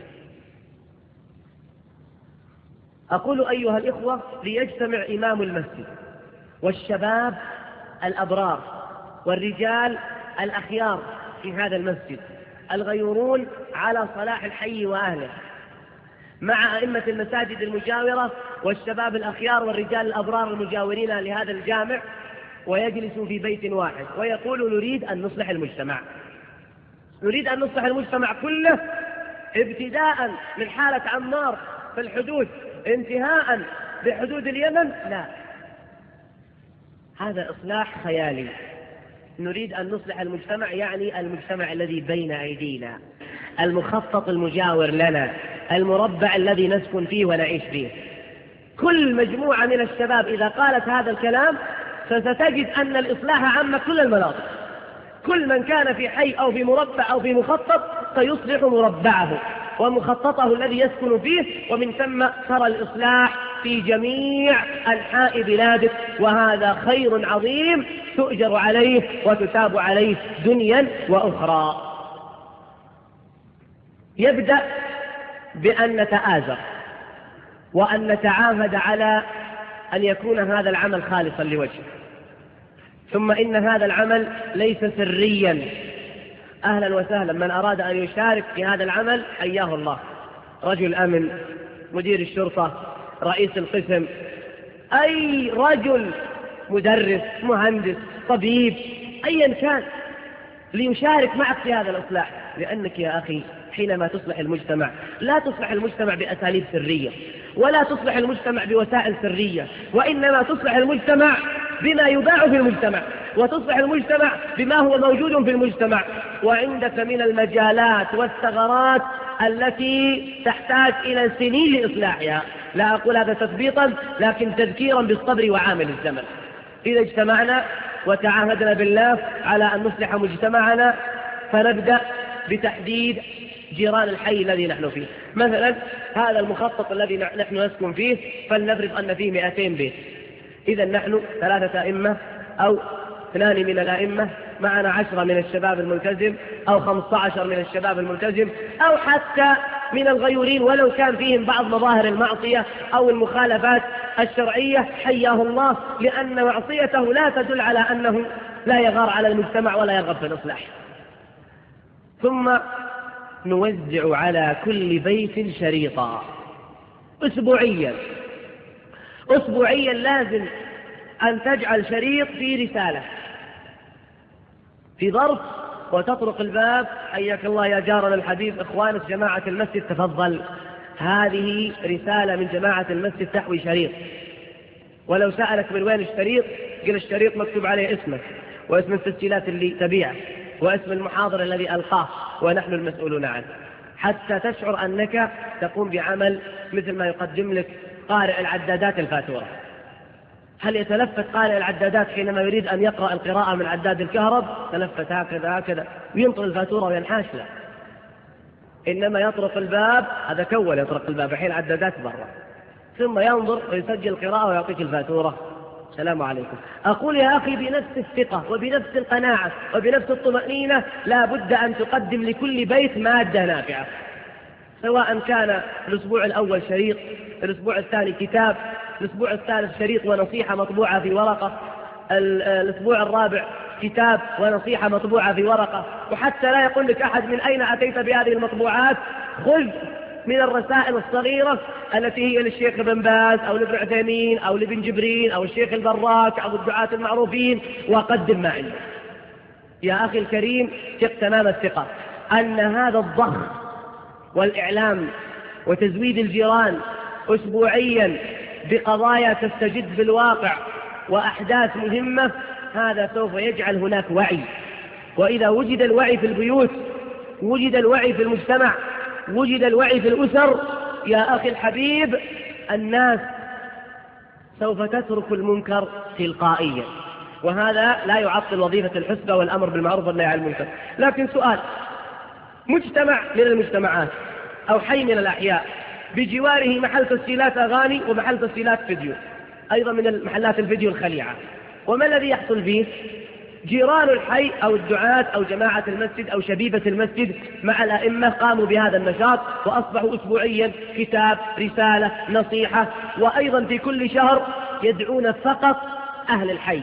Speaker 1: أقول أيها الإخوة: ليجتمع إمام المسجد والشباب الأبرار والرجال الأخيار في هذا المسجد الغيورون على صلاح الحي وأهله مع أئمة المساجد المجاورة والشباب الأخيار والرجال الأبرار المجاورين لهذا الجامع، ويجلسوا في بيت واحد ويقولوا: نريد أن نصلح المجتمع، نريد أن نصلح المجتمع كله، ابتداء من حالة عمار في الحدود انتهاء بحدود اليمن. لا، هذا إصلاح خيالي. نريد أن نصلح المجتمع، يعني المجتمع الذي بين أيدينا، المخطط المجاور لنا، المربع الذي نسكن فيه ونعيش فيه. كل مجموعة من الشباب إذا قالت هذا الكلام فستجد أن الإصلاح عم كل المناطق. كل من كان في حي أو في مربع أو في مخطط سيصلح مربعه ومخططه الذي يسكن فيه، ومن ثم ترى الإصلاح في جميع أنحاء بلادك، وهذا خير عظيم تؤجر عليه وتتاب عليه دنيا وأخرى. يبدأ بأن نتآزر وأن نتعاهد على أن يكون هذا العمل خالصا لوجهه، ثم إن هذا العمل ليس سريا. أهلا وسهلا، من أراد أن يشارك في هذا العمل حياه الله، رجل أمن، مدير الشرطة، رئيس القسم، أي رجل، مدرس، مهندس، طبيب، أيا كان، ليشارك معك في هذا الإصلاح. لأنك يا أخي حينما تصلح المجتمع لا تصلح المجتمع بأساليب سرية، ولا تصلح المجتمع بوسائل سرية، وإنما تصلح المجتمع بما يباع في المجتمع، وتصلح المجتمع بما هو موجود في المجتمع. وعندك من المجالات والثغرات التي تحتاج إلى سنين لإصلاحها. لا أقول هذا تثبيطا، لكن تذكيرا بالصبر وعامل الزمن. إذا اجتمعنا وتعاهدنا بالله على أن نصلح مجتمعنا، فنبدأ بتحديد جيران الحي الذي نحن فيه. مثلا هذا المخطط الذي نحن نسكن فيه، فلنفرض أن فيه 200 بيت، إذا نحن 3 أئمة أو 2 من الأئمة، معنا 10 من الشباب الملتزم أو 15 من الشباب الملتزم، أو حتى من الغيورين ولو كان فيهم بعض مظاهر المعصية أو المخالفات الشرعية، حياه الله، لأن معصيته لا تدل على أنه لا يغار على المجتمع ولا يرغب في الإصلاح. ثم نوزع على كل بيت شريطا أسبوعيا لازم أن تجعل شريط في رسالة في ظرف، وتطرق الباب: حياك الله يا جارنا الحبيب، إخوان جماعة المسجد تفضل، هذه رسالة من جماعة المسجد تحوي شريط. ولو سألك من وين الشريط، قل الشريط مكتوب عليه اسمك واسم التسجيلات اللي تبيعه واسم المحاضر الذي ألقاه ونحن المسؤولون عنه، حتى تشعر أنك تقوم بعمل مثل ما يقدم لك قارئ العدادات الفاتورة. هل يتلفت قارئ العدادات حينما يريد أن يقرأ القراءة من عداد الكهرب تلفت هكذا وينطر الفاتورة وينحاش؟ لا، إنما يطرق الباب، هذا كول يطرق الباب الحين عدادات برا، ثم ينظر ويسجل القراءة ويعطيك الفاتورة، السلام عليكم. أقول يا أخي بنفس الثقة وبنفس القناعة وبنفس الطمأنينة لا بد أن تقدم لكل بيت مادة نافعة، سواء كان الأسبوع الأول شريط، الأسبوع الثاني كتاب، الأسبوع الثالث شريط ونصيحة مطبوعة في ورقة، الأسبوع الرابع كتاب ونصيحة مطبوعة في ورقة. وحتى لا يقول لك أحد من أين أتيت بهذه المطبوعات، خذ من الرسائل الصغيرة التي هي للشيخ ابن باز أو لابن عثيمين أو لابن جبرين أو الشيخ البراك أو الدعاة المعروفين، وقدم ما عندك. يا أخي الكريم، ثق تمام الثقة أن هذا الضخ والإعلام وتزويد الجيران أسبوعيا بقضايا تستجد بالواقع وأحداث مهمة، هذا سوف يجعل هناك وعي. وإذا وجد الوعي في البيوت، وجد الوعي في المجتمع، وجد الوعي في الأسر، يا أخي الحبيب، الناس سوف تترك المنكر تلقائيا. وهذا لا يعطل وظيفة الحسبة والأمر بالمعروف والنهي عن المنكر. لكن سؤال: مجتمع من المجتمعات أو حي من الأحياء بجواره محل تسجيلات أغاني ومحل تسجيلات فيديو، أيضا من المحلات الفيديو الخليعة، وما الذي يحصل فيه؟ جيران الحي أو الدعاة أو جماعة المسجد أو شبيبة المسجد مع الأئمة قاموا بهذا النشاط، وأصبحوا أسبوعيا كتاب، رسالة، نصيحة، وأيضا في كل شهر يدعون فقط أهل الحي،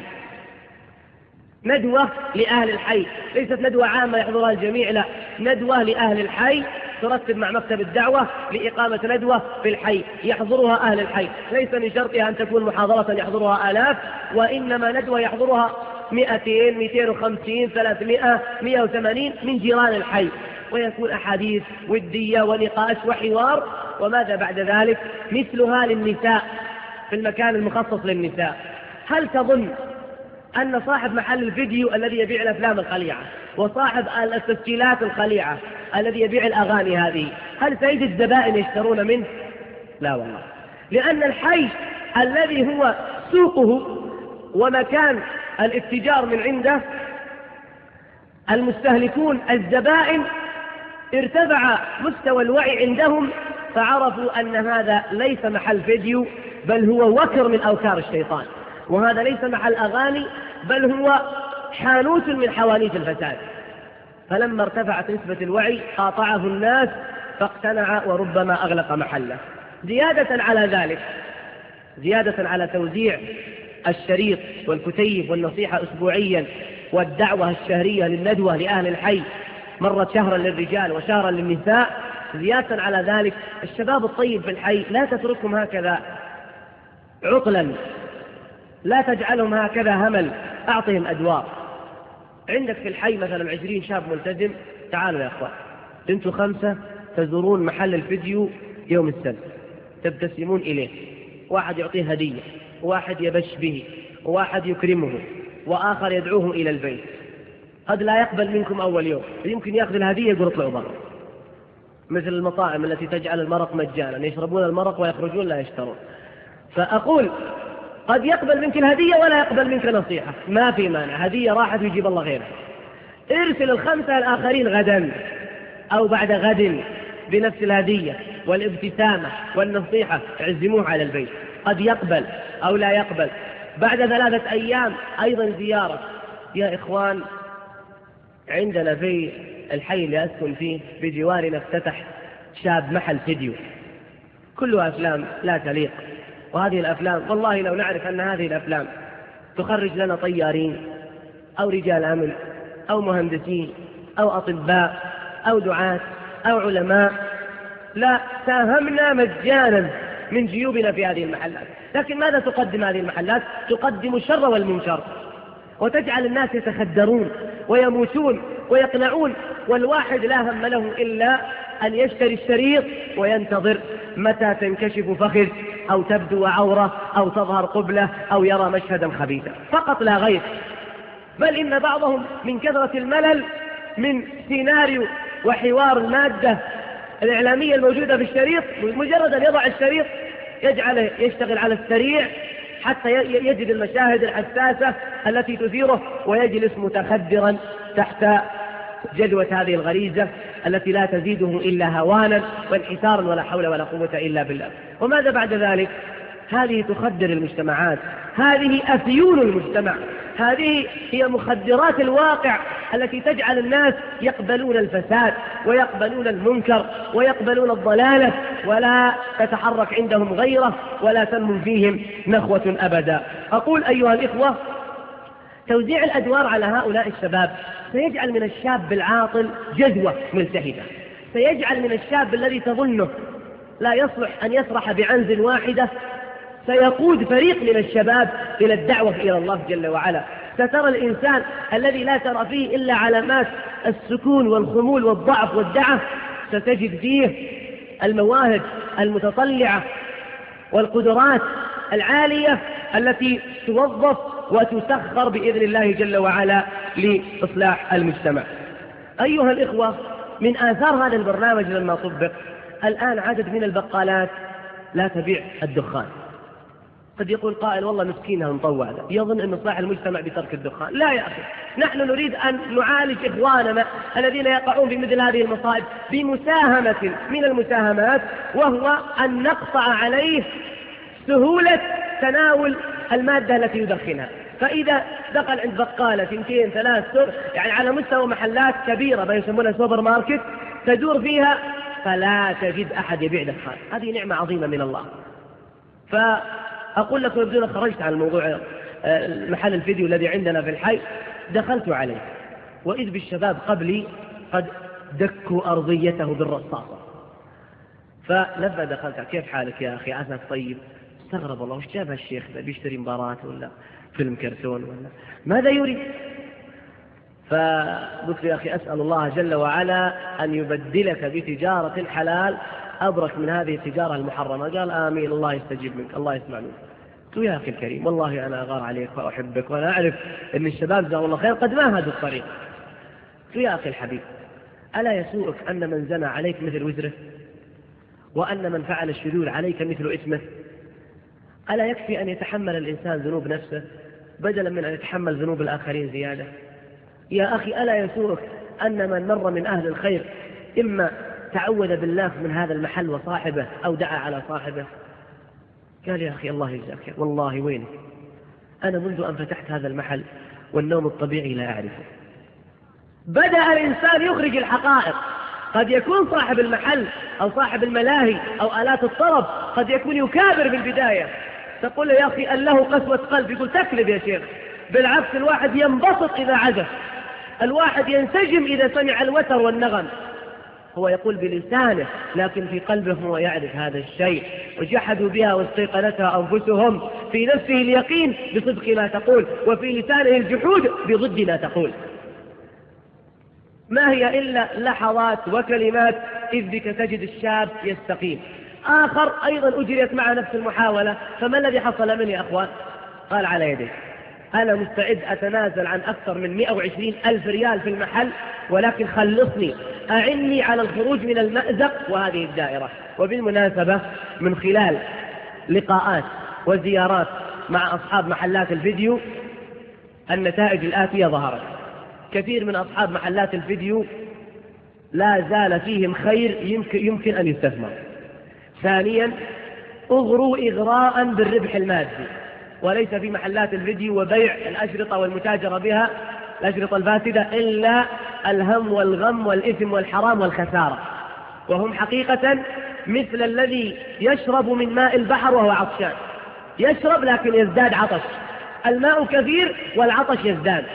Speaker 1: ندوة لأهل الحي، ليست ندوة عامة يحضرها الجميع، لا، ندوة لأهل الحي ترتب مع مكتب الدعوة لإقامة ندوة في الحي يحضرها أهل الحي، ليس من شرطها أن تكون محاضرة يحضرها آلاف، وإنما ندوة يحضرها 200 250 300 180 من جيران الحي، ويكون أحاديث ودية ونقاش وحوار. وماذا بعد ذلك؟ مثلها للنساء في المكان المخصص للنساء. هل تظن أن صاحب محل الفيديو الذي يبيع الأفلام الخليعة وصاحب التسجيلات الخليعة الذي يبيع الأغاني هذه، هل سيجد زبائن يشترون منه؟ لا والله، لأن الحي الذي هو سوقه ومكان الاتجار من عنده المستهلكون الزبائن ارتفع مستوى الوعي عندهم، فعرفوا أن هذا ليس محل فيديو بل هو وكر من أوكار الشيطان، وهذا ليس محل أغاني بل هو حانوت من حوانيت الفساد. فلما ارتفعت نسبة الوعي قاطعه الناس فاقتنع وربما أغلق محله. زيادة على ذلك، زيادة على توزيع الشريط والكتيب والنصيحة أسبوعيا والدعوة الشهرية للندوة لأهل الحي مرة شهرا للرجال وشهرا للنساء، زيادة على ذلك الشباب الطيب في الحي لا تتركهم هكذا عطلا، لا تجعلهم هكذا همل، أعطهم أدوار. عندك في الحي مثلا 20 شاب ملتزم، تعالوا يا أخوان أنتوا 5 تزورون محل الفيديو يوم السبت، تبتسمون إليه، واحد يعطيه هدية، واحد يبش به، واحد يكرمه، وآخر يدعوه إلى البيت، قد لا يقبل منكم أول يوم، يمكن يأخذ الهدية يقول اطلعوا برا، مثل المطاعم التي تجعل المرق مجانا، يشربون المرق ويخرجون لا يشترون. فأقول قد يقبل منك الهدية ولا يقبل منك نصيحة، ما في مانع، هدية راحت ويجيب الله غيرها. ارسل الخمسة الآخرين غدا أو بعد غد بنفس الهدية والابتسامة والنصيحة، اعزموه على البيت، قد يقبل أو لا يقبل. بعد 3 أيام أيضا زيارة. يا إخوان، عندنا في الحي اللي أسكن فيه بجوارنا افتتح شاب محل فيديو، كلها أفلام لا تليق، وهذه الأفلام والله لو نعرف أن هذه الأفلام تخرج لنا طيارين أو رجال أمن أو مهندسين أو أطباء أو دعاة أو علماء لا ساهمنا مجانا من جيوبنا في هذه المحلات. لكن ماذا تقدم هذه المحلات؟ تقدم الشر والمنكر، وتجعل الناس يتخدرون ويموتون ويقنعون، والواحد لا هم له إلا أن يشتري الشريط وينتظر متى تنكشف فخذ أو تبدو عورة أو تظهر قبلة أو يرى مشهدا خبيثا فقط لا غير. بل إن بعضهم من كثرة الملل من سيناريو وحوار المادة الإعلامية الموجودة في الشريط، مجرد أن يضع الشريط يجعله يشتغل على السريع حتى يجد المشاهد الحساسة التي تثيره، ويجلس متخدرا تحت جدوى هذه الغريزة التي لا تزيده إلا هوانا وانحسارا ولا حول ولا قوة إلا بالله. وماذا بعد ذلك؟ هذه تخدر المجتمعات، هذه أفيون المجتمع، هذه هي مخدرات الواقع التي تجعل الناس يقبلون الفساد ويقبلون المنكر ويقبلون الضلالة، ولا تتحرك عندهم غيره ولا تنمو فيهم نخوة أبدا. أقول أيها الإخوة، توزيع الأدوار على هؤلاء الشباب سيجعل من الشاب العاطل جدوى ملتهبة، سيجعل من الشاب الذي تظنه لا يصلح أن يسرح بعنز واحدة سيقود فريق من الشباب إلى الدعوة إلى الله جل وعلا. سترى الإنسان الذي لا ترى فيه إلا علامات السكون والخمول والضعف والدعة، ستجد فيه المواهب المتطلعة والقدرات العالية التي توظف وتسخر بإذن الله جل وعلا لإصلاح المجتمع. أيها الإخوة، من آثار هذا البرنامج لما طبق الآن عدد من البقالات لا تبيع الدخان. قد يقول قائل والله مسكينها مطوع، يظن أن إصلاح المجتمع بترك الدخان. لا يا أخي، نحن نريد أن نعالج إخواننا الذين يقعون في مثل هذه المصائب بمساهمة من المساهمات، وهو أن نقطع عليه سهولة تناول المادة التي يدخنها. فإذا دخل عند بقالة 2 3 يعني على مستوى محلات كبيرة ما يسمونها سوبر ماركت تدور فيها، فلا تجد أحد يبيع دخان. هذه نعمة عظيمة من الله. فأقول لكم بدون خرجت عن الموضوع محل الفيديو الذي عندنا في الحي، دخلت عليه وإذ بالشباب قبلي قد دكوا أرضيته بالرصاصة. فلما دخلت كيف حالك يا أخي، عساك طيب؟ استغرب الله، وش جاب الشيخ بيشتري مباراة ولا فيلم كرتون ولا ماذا يريد؟ فقلت يا أخي أسأل الله جل وعلا أن يبدلك بتجارة حلال أبرك من هذه التجارة المحرمة. قال آمين، الله يستجيب منك، الله يسمع منك. قلت يا أخي الكريم والله أنا أغار عليك وأحبك وأنا أعرف أن الشباب جزاهم الله خير قد ما هذا الطريق. قلت يا أخي الحبيب، ألا يسوءك أن من زنى عليك مثل وزره، وأن من فعل الشذوذ عليك مثل إثمه؟ ألا يكفي أن يتحمل الإنسان ذنوب نفسه بدلا من أن يتحمل ذنوب الآخرين زيادة؟ يا أخي ألا يسوءك أن من مر من أهل الخير إما تعوذ بالله من هذا المحل وصاحبه أو دعا على صاحبه؟ قال يا أخي الله يجزاك، والله وينك، أنا منذ أن فتحت هذا المحل والنوم الطبيعي لا أعرفه. بدأ الإنسان يخرج الحقائق. قد يكون صاحب المحل أو صاحب الملاهي أو آلات الطرب قد يكون يكابر في البداية، تقول له يا أخي أن له قسوة قلب، يقول تكذب يا شيخ. بالعكس، الواحد ينبسط إذا عزف، الواحد ينسجم إذا سمع الوتر والنغم. هو يقول بلسانه لكن في قلبه هو يعرف هذا الشيء. وجحدوا بها واستيقنتها أنفسهم، في نفسه اليقين بصدق ما تقول، وفي لسانه الجحود بضد ما تقول. ما هي إلا لحظات وكلمات إذ بك تجد الشاب يستقيم. آخر أيضا أجريت مع نفس المحاولة، فما الذي حصل مني يا أخوان؟ قال على يدي أنا مستعد أتنازل عن أكثر من 120,000 ريال في المحل، ولكن خلصني، أعني على الخروج من المأزق وهذه الدائرة. وبالمناسبة من خلال لقاءات وزيارات مع أصحاب محلات الفيديو النتائج الآتية ظهرت. كثير من أصحاب محلات الفيديو لا زال فيهم خير يمكن أن يستثمر. ثانيا، أغروا إغراء بالربح المادي، وليس في محلات الفيديو وبيع الأشرطة والمتاجرة بها الأشرطة الفاسدة إلا الهم والغم والإثم والحرام والخسارة، وهم حقيقة مثل الذي يشرب من ماء البحر وهو عطشان، يشرب لكن يزداد عطش، الماء كثير والعطش يزداد.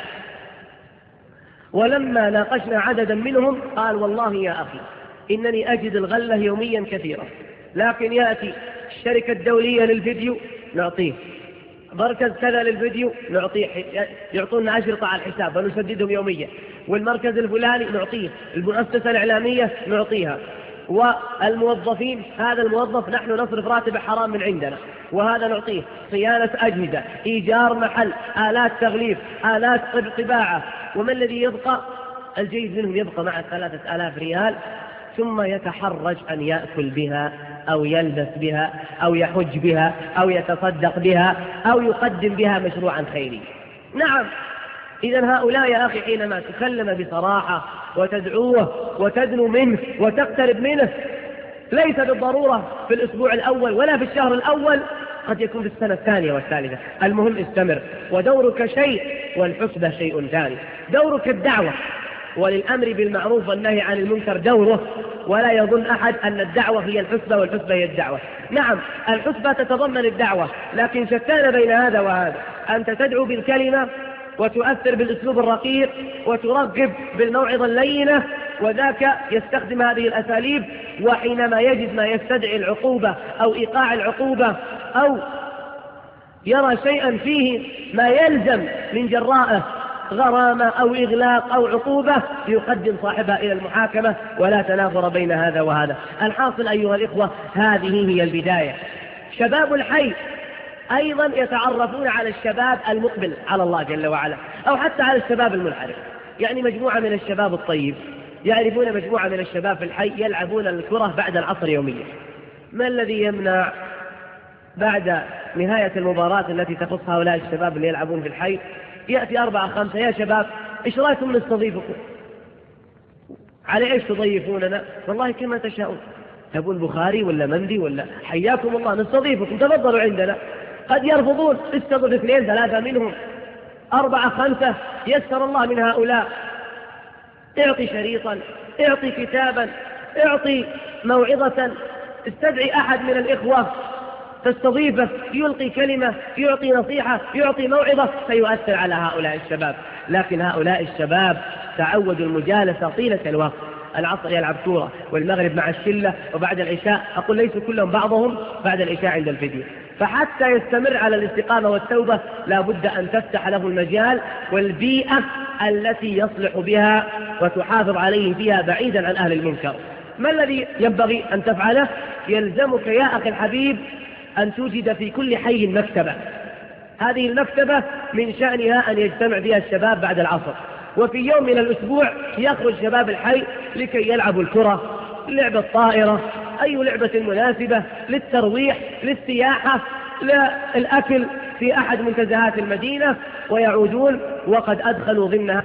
Speaker 1: ولما ناقشنا عددا منهم قال والله يا أخي إنني أجد الغلة يوميا كثيرة، لكن يأتي الشركة الدولية للفيديو نعطيه، مركز كذا للفيديو نعطيه، يعطونا أشرطة على الحساب ونسددهم يوميا، والمركز الفلاني نعطيه، المؤسسة الإعلامية نعطيها، والموظفين هذا الموظف نحن نصرف راتب حرام من عندنا وهذا نعطيه، صيانة أجهزة، إيجار محل، آلات تغليف، آلات طباعة. وما الذي يبقى؟ الجيد منهم يبقى مع 3,000 ريال، ثم يتحرج أن يأكل بها أو يلبس بها أو يحج بها أو يتصدق بها أو يقدم بها مشروعا خيري. نعم، إذن هؤلاء يا أخي حينما تكلم بصراحة وتدعوه وتدنو منه وتقترب منه، ليس بالضرورة في الأسبوع الأول ولا في الشهر الأول، قد يكون في السنة الثانية والثالثة. المهم استمر، ودورك شيء والحسبة شيء ثاني. دورك الدعوة، وللأمر بالمعروف والنهي عن المنكر دوره، ولا يظن أحد أن الدعوة هي الحسبة والحسبة هي الدعوة. نعم، الحسبة تتضمن الدعوة، لكن شتان بين هذا وهذا. أنت تدعو بالكلمة وتؤثر بالأسلوب الرقيق وترغب بالموعظة اللينة، وذاك يستخدم هذه الأساليب، وحينما يجد ما يستدعي العقوبة أو إيقاع العقوبة أو يرى شيئا فيه ما يلزم من جرائه غرامة أو إغلاق أو عقوبة يقدم صاحبها إلى المحاكمة، ولا تنافر بين هذا وهذا. الحاصل أيها الإخوة، هذه هي البداية. شباب الحي أيضا يتعرفون على الشباب المقبل على الله جل وعلا، أو حتى على الشباب المنحرف. يعني مجموعة من الشباب الطيب يعرفون مجموعة من الشباب في الحي يلعبون الكرة بعد العصر يوميا. ما الذي يمنع بعد نهاية المباراة التي تخص هؤلاء الشباب اللي يلعبون في الحي يأتي 4 5 يا شباب إيش رأيكم نستضيفكم؟ على إيش تضيفوننا؟ والله كما تشاءون، تبون بخاري ولا مندي ولا حياكم الله نستضيفكم، تفضلوا عندنا. قد يرفضون، استضف 2 3 منهم، 4 5 يسر الله من هؤلاء. اعطي شريطا، اعطي كتابا، اعطي موعظة، استدعي أحد من الإخوة تستضيفه، يلقي كلمة، يعطي نصيحة، يعطي موعظة، سيؤثر على هؤلاء الشباب. لكن هؤلاء الشباب تعودوا المجالسة طيلة الوقت، العصر يلعب كورة والمغرب مع الشلة، وبعد العشاء أقول ليس كلهم بعضهم بعد العشاء عند الفيديو. فحتى يستمر على الاستقامة والتوبة لا بد أن تفتح له المجال والبيئة التي يصلح بها وتحافظ عليه فيها بعيدا عن أهل المنكر. ما الذي ينبغي أن تفعله؟ يلزمك يا أخي الحبيب أن توجد في كل حي مكتبة. هذه المكتبة من شأنها أن يجتمع فيها الشباب بعد العصر، وفي يوم من الأسبوع يخرج شباب الحي لكي يلعبوا الكرة، لعبة طائرة، أي لعبة مناسبة للترويح، للسياحة، للأكل في أحد منتزهات المدينة، ويعودون وقد أدخلوا ضمنها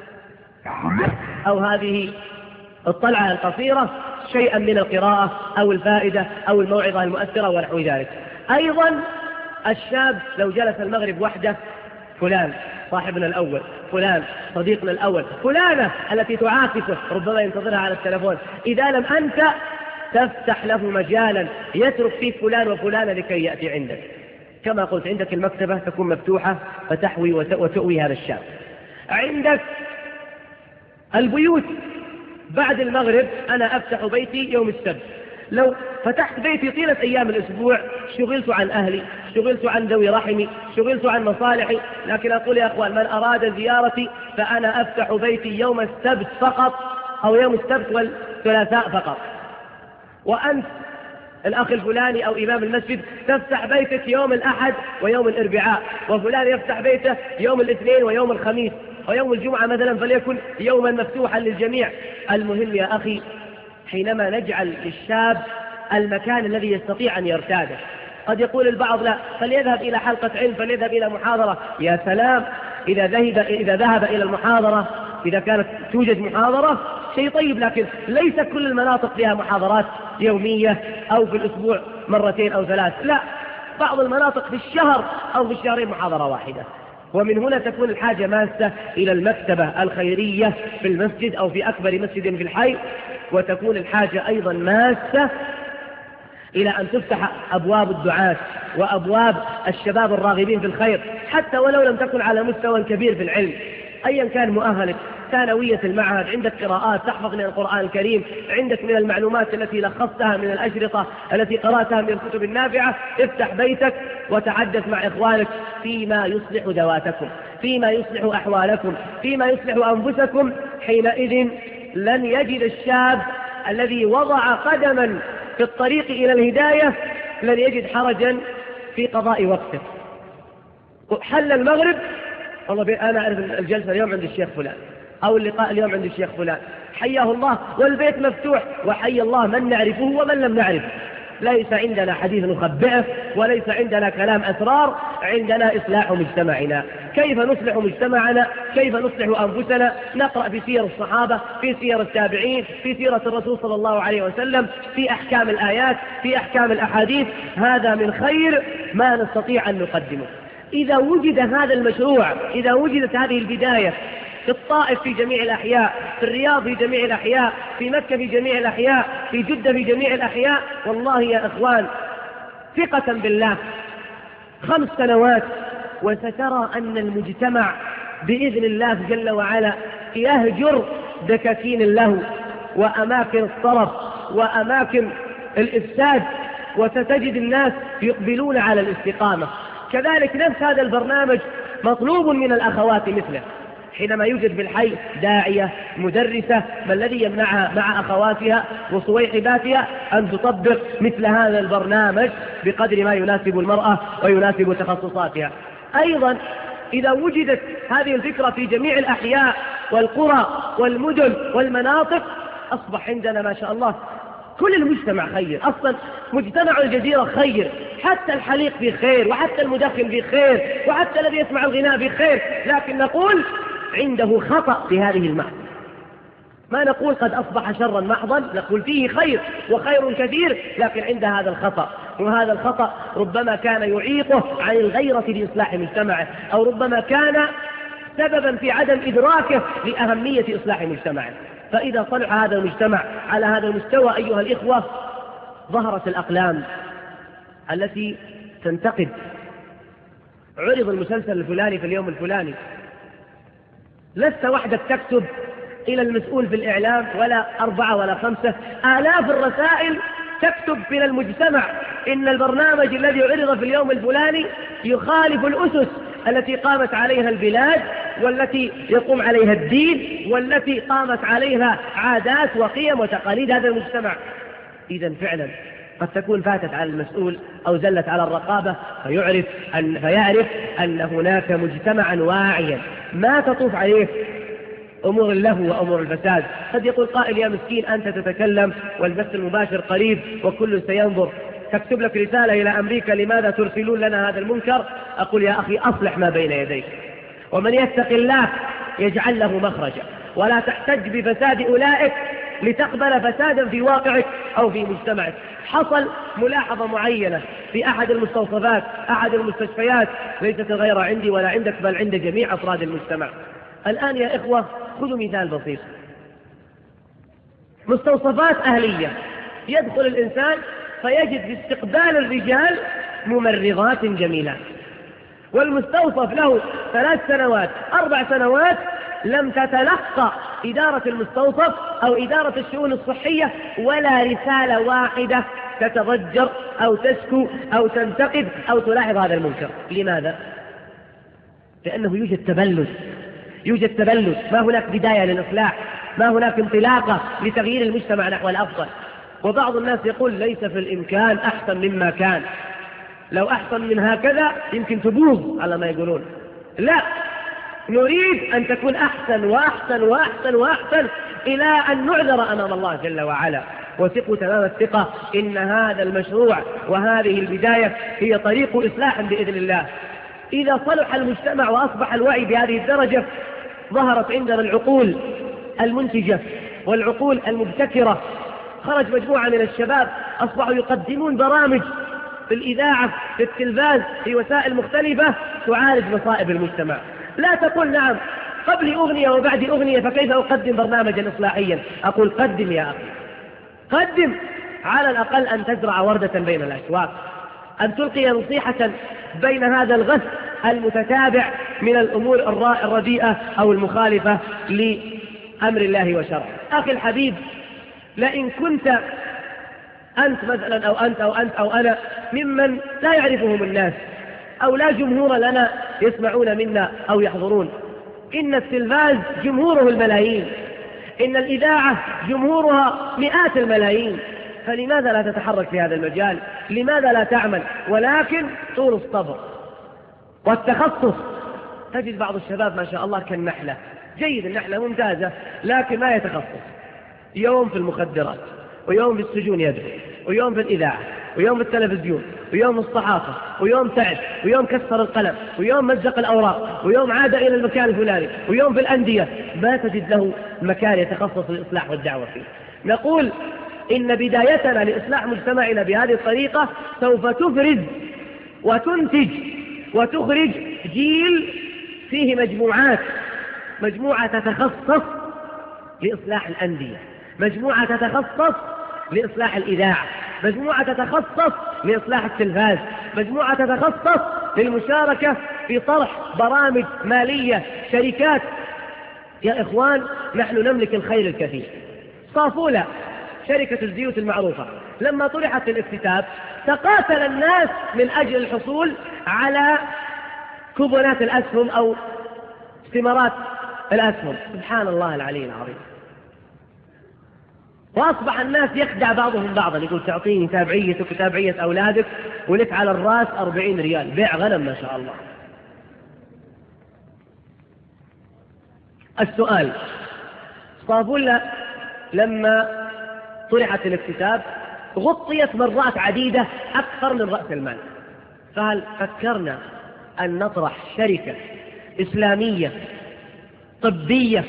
Speaker 1: أو هذه الطلعة القصيرة شيئا من القراءة أو الفائدة أو الموعظة المؤثرة ونحو ذلك. أيضا الشاب لو جلس المغرب وحده، فلان صاحبنا الأول، فلان صديقنا الأول، فلانة التي تعاكسه ربما ينتظرها على التلفون، إذا لم أنت تفتح له مجالا يترك فيه فلان وفلانة لكي يأتي عندك. كما قلت عندك المكتبة تكون مفتوحة فتحوي وتؤوي هذا الشاب. عندك البيوت بعد المغرب، أنا أفتح بيتي يوم السبت، لو فتحت بيتي طيلة أيام الأسبوع شغلت عن أهلي، شغلت عن ذوي رحمي، شغلت عن مصالحي. لكن أقول يا أخوان، من أراد زيارتي فأنا أفتح بيتي يوم السبت فقط، أو يوم السبت والثلاثاء فقط. وأنت الأخ الفلاني أو إمام المسجد تفتح بيتك يوم الأحد ويوم الأربعاء، وفلان يفتح بيته يوم الاثنين ويوم الخميس، ويوم الجمعة مثلا فليكن يوما مفتوحا للجميع. المهم يا أخي حينما نجعل للشاب المكان الذي يستطيع أن يرتاده. قد يقول البعض لا، فليذهب إلى حلقة علم، فليذهب إلى محاضرة. يا سلام، إذا ذهب إلى المحاضرة، إذا كانت توجد محاضرة شيء طيب، لكن ليس كل المناطق فيها محاضرات يومية أو في الأسبوع مرتين أو ثلاث، لا، بعض المناطق في الشهر أو في الشهرين محاضرة واحدة. ومن هنا تكون الحاجة ماسة إلى المكتبة الخيرية في المسجد أو في أكبر مسجد في الحي، وتكون الحاجة أيضا ماسة إلى أن تفتح أبواب الدعاة وأبواب الشباب الراغبين في الخير، حتى ولو لم تكن على مستوى كبير في العلم، أيا كان مؤهلك، ثانوية المعهد، عندك قراءات تحفظ من القرآن الكريم، عندك من المعلومات التي لخصتها من الأشرطة التي قرأتها من الكتب النافعة، افتح بيتك وتحدث مع إخوانك فيما يصلح ذواتكم، فيما يصلح أحوالكم، فيما يصلح أنفسكم. حينئذ لن يجد الشاب الذي وضع قدما في الطريق إلى الهداية لن يجد حرجا في قضاء وقته. حل المغرب، والله أنا أعرف الجلسة اليوم عند الشيخ فلان، أو اللقاء اليوم عند الشيخ فلان، حياه الله، والبيت مفتوح، وحي الله من نعرفه ومن لم نعرفه. ليس عندنا حديث نخبئه، وليس عندنا كلام أسرار، عندنا إصلاح مجتمعنا. كيف نصلح مجتمعنا؟ كيف نصلح أنفسنا؟ نقرأ في سير الصحابة، في سير التابعين، في سيرة الرسول صلى الله عليه وسلم، في أحكام الآيات، في أحكام الأحاديث. هذا من خير ما نستطيع أن نقدمه. إذا وجد هذا المشروع، إذا وجدت هذه البداية في الطائف في جميع الأحياء، في الرياض في جميع الأحياء، في مكة في جميع الأحياء، في جدة في جميع الأحياء، والله يا إخوان ثقة بالله 5 سنوات وسترى أن المجتمع بإذن الله جل وعلا يهجر دكاكين اللهو وأماكن الطرف وأماكن الإفساد، وستجد الناس يقبلون على الاستقامة. كذلك نفس هذا البرنامج مطلوب من الأخوات مثله. حينما يوجد في الحي داعية مدرسة، ما الذي يمنعها مع أخواتها وصويحباتها أن تطبق مثل هذا البرنامج بقدر ما يناسب المرأة ويناسب تخصصاتها؟ أيضا إذا وجدت هذه الفكرة في جميع الأحياء والقرى والمدن والمناطق، أصبح عندنا ما شاء الله كل المجتمع خير. أصلا مجتمع الجزيرة خير، حتى الحليق في خير، وحتى المدخن في خير، وحتى الذي يسمع الغناء في خير، لكن نقول عنده خطأ في هذه المعنى. ما نقول قد أصبح شرا محضا، نقول فيه خير وخير كثير، لكن عند هذا الخطأ، وهذا الخطأ ربما كان يعيقه عن الغيرة لإصلاح مجتمعه، أو ربما كان سببا في عدم إدراكه لأهمية إصلاح مجتمعه. فإذا صلح هذا المجتمع على هذا المستوى أيها الإخوة، ظهرت الأقلام التي تنتقد. عرض المسلسل الفلاني في اليوم الفلاني، لست وحدك تكتب إلى المسؤول في الإعلام ولا 4 ولا 5، آلاف الرسائل تكتب من المجتمع إن البرنامج الذي عرض في اليوم الفلاني يخالف الأسس التي قامت عليها البلاد، والتي يقوم عليها الدين، والتي قامت عليها عادات وقيم وتقاليد هذا المجتمع. إذن فعلا قد تكون فاتت على المسؤول أو زلت على الرقابة فيعرف أن هناك مجتمعا واعيا ما تطوف عليه أمور اللهو وأمور الفساد. قد يقول قائل يا مسكين أنت تتكلم والبث المباشر قريب وكل سينظر، تكتب لك رسالة إلى أمريكا لماذا ترسلون لنا هذا المنكر؟ أقول يا أخي أصلح ما بين يديك، ومن يتق الله يجعل له مخرجا، ولا تحتج بفساد أولئك لتقبل فسادا في واقعك أو في مجتمعك. حصل ملاحظة معينة في أحد المستوصفات، أحد المستشفيات، ليست غير عندي ولا عندك بل عند جميع أفراد المجتمع. الآن يا إخوة خذوا مثال بسيط، مستوصفات أهلية، يدخل الإنسان فيجد في استقبال الرجال ممرضات جميلات، والمستوصف له 3 سنوات 4 سنوات لم تتلقى إدارة المستوصف أو إدارة الشؤون الصحية ولا رسالة واحدة تتضجر أو تشكو أو تنتقد أو تلاحظ هذا المنكر. لماذا؟ لأنه يوجد تبلد، ما هناك بداية للإصلاح، ما هناك انطلاقة لتغيير المجتمع نحو الأفضل. وبعض الناس يقول ليس في الإمكان أحسن مما كان، لو أحسن من هكذا يمكن تبوظ على ما يقولون. لا، نريد أن تكون أحسن وأحسن وأحسن وأحسن إلى أن نعذر أمام الله جل وعلا. وثقوا تمام الثقة إن هذا المشروع وهذه البداية هي طريق إصلاح بإذن الله. إذا صلح المجتمع وأصبح الوعي بهذه الدرجة ظهرت عندنا العقول المنتجة والعقول المبتكرة. خرج مجموعة من الشباب أصبحوا يقدمون برامج في الإذاعة، في التلفاز، في وسائل مختلفة تعالج مصائب المجتمع. لا تقول نعم قبل أغنية وبعد أغنية فكيف أقدم برنامجا إصلاحيا؟ أقول قدم يا أخي، قدم، على الأقل أن تزرع وردة بين الأشواك، أن تلقي نصيحة بين هذا الغث المتتابع من الأمور الرديئة أو المخالفة لأمر الله وشرعه. أخي الحبيب، لئن كنت أنت مثلا أو أنت أو أنت أو أنا ممن لا يعرفهم الناس أو لا جمهور لنا يسمعون منا أو يحضرون، إن التلفاز جمهوره الملايين، إن الإذاعة جمهورها مئات الملايين، فلماذا لا تتحرك في هذا المجال؟ لماذا لا تعمل؟ ولكن طول الصبر والتخصص. تجد بعض الشباب ما شاء الله كالنحلة، جيد، النحلة ممتازة، لكن ما يتخصص، يوم في المخدرات، ويوم في السجون يدعو، ويوم في الإذاعة، ويوم في التلفزيون، ويوم في الصحافة، ويوم تعب، ويوم كسر القلم، ويوم مزق الأوراق، ويوم عاد إلى المكان الفلاني، ويوم في الأندية. ما تجد له مكان يتخصص للإصلاح والدعوة فيه. نقول إن بدايتنا لإصلاح مجتمعنا بهذه الطريقة سوف تفرز وتنتج وتخرج جيل فيه مجموعة تتخصص لإصلاح الأندية، مجموعة تتخصص لإصلاح الإذاعة، مجموعة تتخصص لإصلاح التلفاز، مجموعة تتخصص للمشاركة في طرح برامج مالية، شركات. يا إخوان، نحن نملك الخير الكثير. صافولة شركة الزيوت المعروفة لما طرحت الاكتتاب تقاتل الناس من أجل الحصول على كوبونات الأسهم أو استمارات الأسهم. سبحان الله العلي العظيم. وأصبح الناس يخدع بعضهم بعضا، يقول تعطيني تابعيتك وتابعية أولادك ولك على الرأس 40 ريال بيع غنم ما شاء الله. السؤال، صافولة لما طرحت الاكتتاب غطيت مرات عديدة أكثر من رأس المال، فهل فكرنا أن نطرح شركة إسلامية طبية،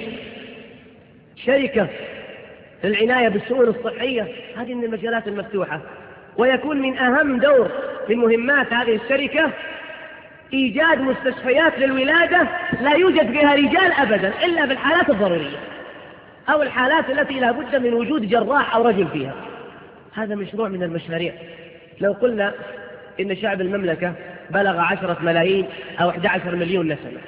Speaker 1: شركة للعناية بالشؤون الصحية؟ هذه من المجالات المفتوحة، ويكون من أهم دور من مهمات هذه الشركة إيجاد مستشفيات للولادة لا يوجد بها رجال أبدا إلا في الحالات الضرورية أو الحالات التي لا بد من وجود جراح أو رجل فيها. هذا مشروع من المشاريع. لو قلنا إن شعب المملكة بلغ 10 ملايين أو 11 مليون نسمة،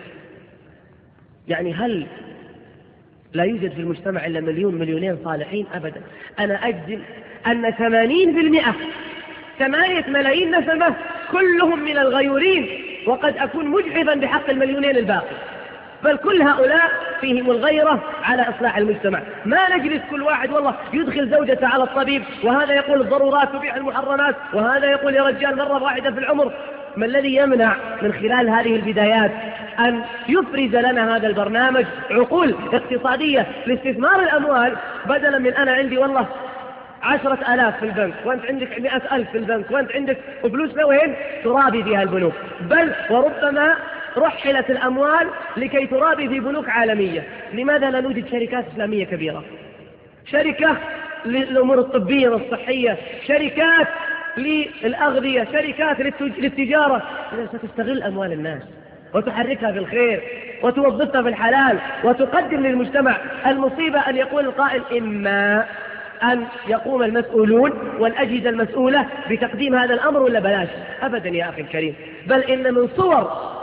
Speaker 1: يعني هل لا يوجد في المجتمع إلا مليون مليونين صالحين؟ أبدا. أنا أجزم أن 80% 8 ملايين نسمة كلهم من الغيورين، وقد أكون مجحفا بحق المليونين الباقي، بل كل هؤلاء فيهم الغيرة على إصلاح المجتمع. ما نجلس كل واحد والله يدخل زوجته على الطبيب، وهذا يقول الضرورات تبيح المحرمات، وهذا يقول يا رجال مرة واحدة في العمر. ما الذي يمنع من خلال هذه البدايات أن يفرز لنا هذا البرنامج عقول اقتصادية لاستثمار الأموال، بدلا من أنا عندي والله 10,000 في البنك وأنت عندك 100,000 في البنك وأنت عندك فلوسنا وين ترابي فيها البنوك، بل وربما رحلت الأموال لكي ترابي في بنوك عالمية. لماذا لا نوجد شركات إسلامية كبيرة، شركة للأمور الطبية والصحية، شركات للأغذية، شركات للتجارة، ستستغل أموال الناس وتحركها في الخير وتوظفها في الحلال وتقدم للمجتمع. المصيبة أن يقول القائل إما أن يقوم المسؤولون والأجهزة المسؤولة بتقديم هذا الأمر ولا بلاش. أبدا يا أخي الكريم، بل إن من صور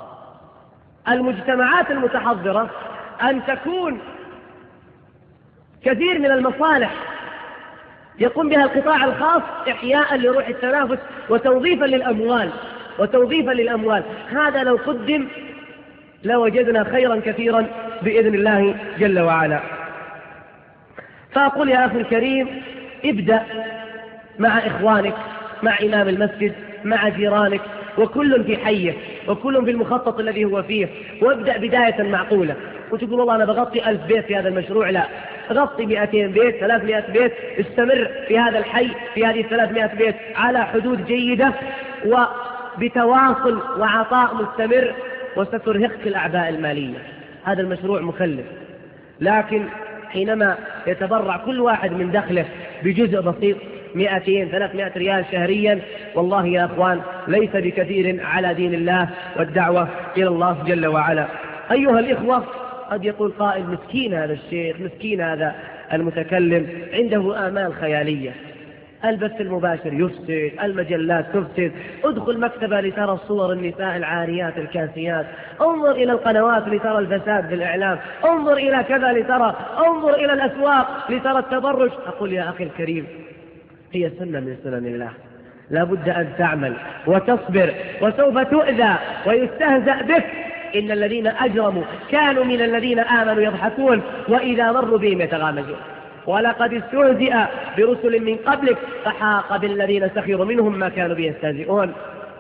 Speaker 1: المجتمعات المتحضرة أن تكون كثير من المصالح يقوم بها القطاع الخاص إحياء لروح التنافس وتوظيفا للأموال. هذا لو قدم لوجدنا خيرا كثيرا بإذن الله جل وعلا. فأقول يا أخي الكريم، ابدأ مع إخوانك، مع إمام المسجد، مع جيرانك، وكل في حيه وكل في المخطط الذي هو فيه، وابدأ بداية معقولة. وتقول والله أنا بغطي 1000 بيت في هذا المشروع، لا، غطي 200 بيت 300 بيت، استمر في هذا الحي في هذه 300 بيت على حدود جيدة وبتواصل وعطاء مستمر، وسترهقك الأعباء المالية. هذا المشروع مكلف، لكن حينما يتبرع كل واحد من دخله بجزء بسيط 200-300 ريال شهريا، والله يا أخوان ليس بكثير على دين الله والدعوة إلى الله جل وعلا. أيها الإخوة، قد يقول قائل مسكين هذا الشيخ، مسكين هذا المتكلم، عنده آمال خيالية، البث المباشر يفسد، المجلات تفسد، ادخل مكتبة لترى صور النساء العاريات الكاسيات، انظر إلى القنوات لترى الفساد في الإعلام، انظر إلى كذا لترى، انظر إلى الأسواق لترى التبرج. أقول يا أخي الكريم، هي سنة من سنن الله، لا بد أن تعمل وتصبر، وسوف تؤذى ويستهزأ بك. إن الذين أجرموا كانوا من الذين آمنوا يضحكون وإذا مروا بهم يتغامزون. ولقد استهزئ برسل من قبلك فحاق بالذين سخروا منهم ما كانوا به يستهزئون.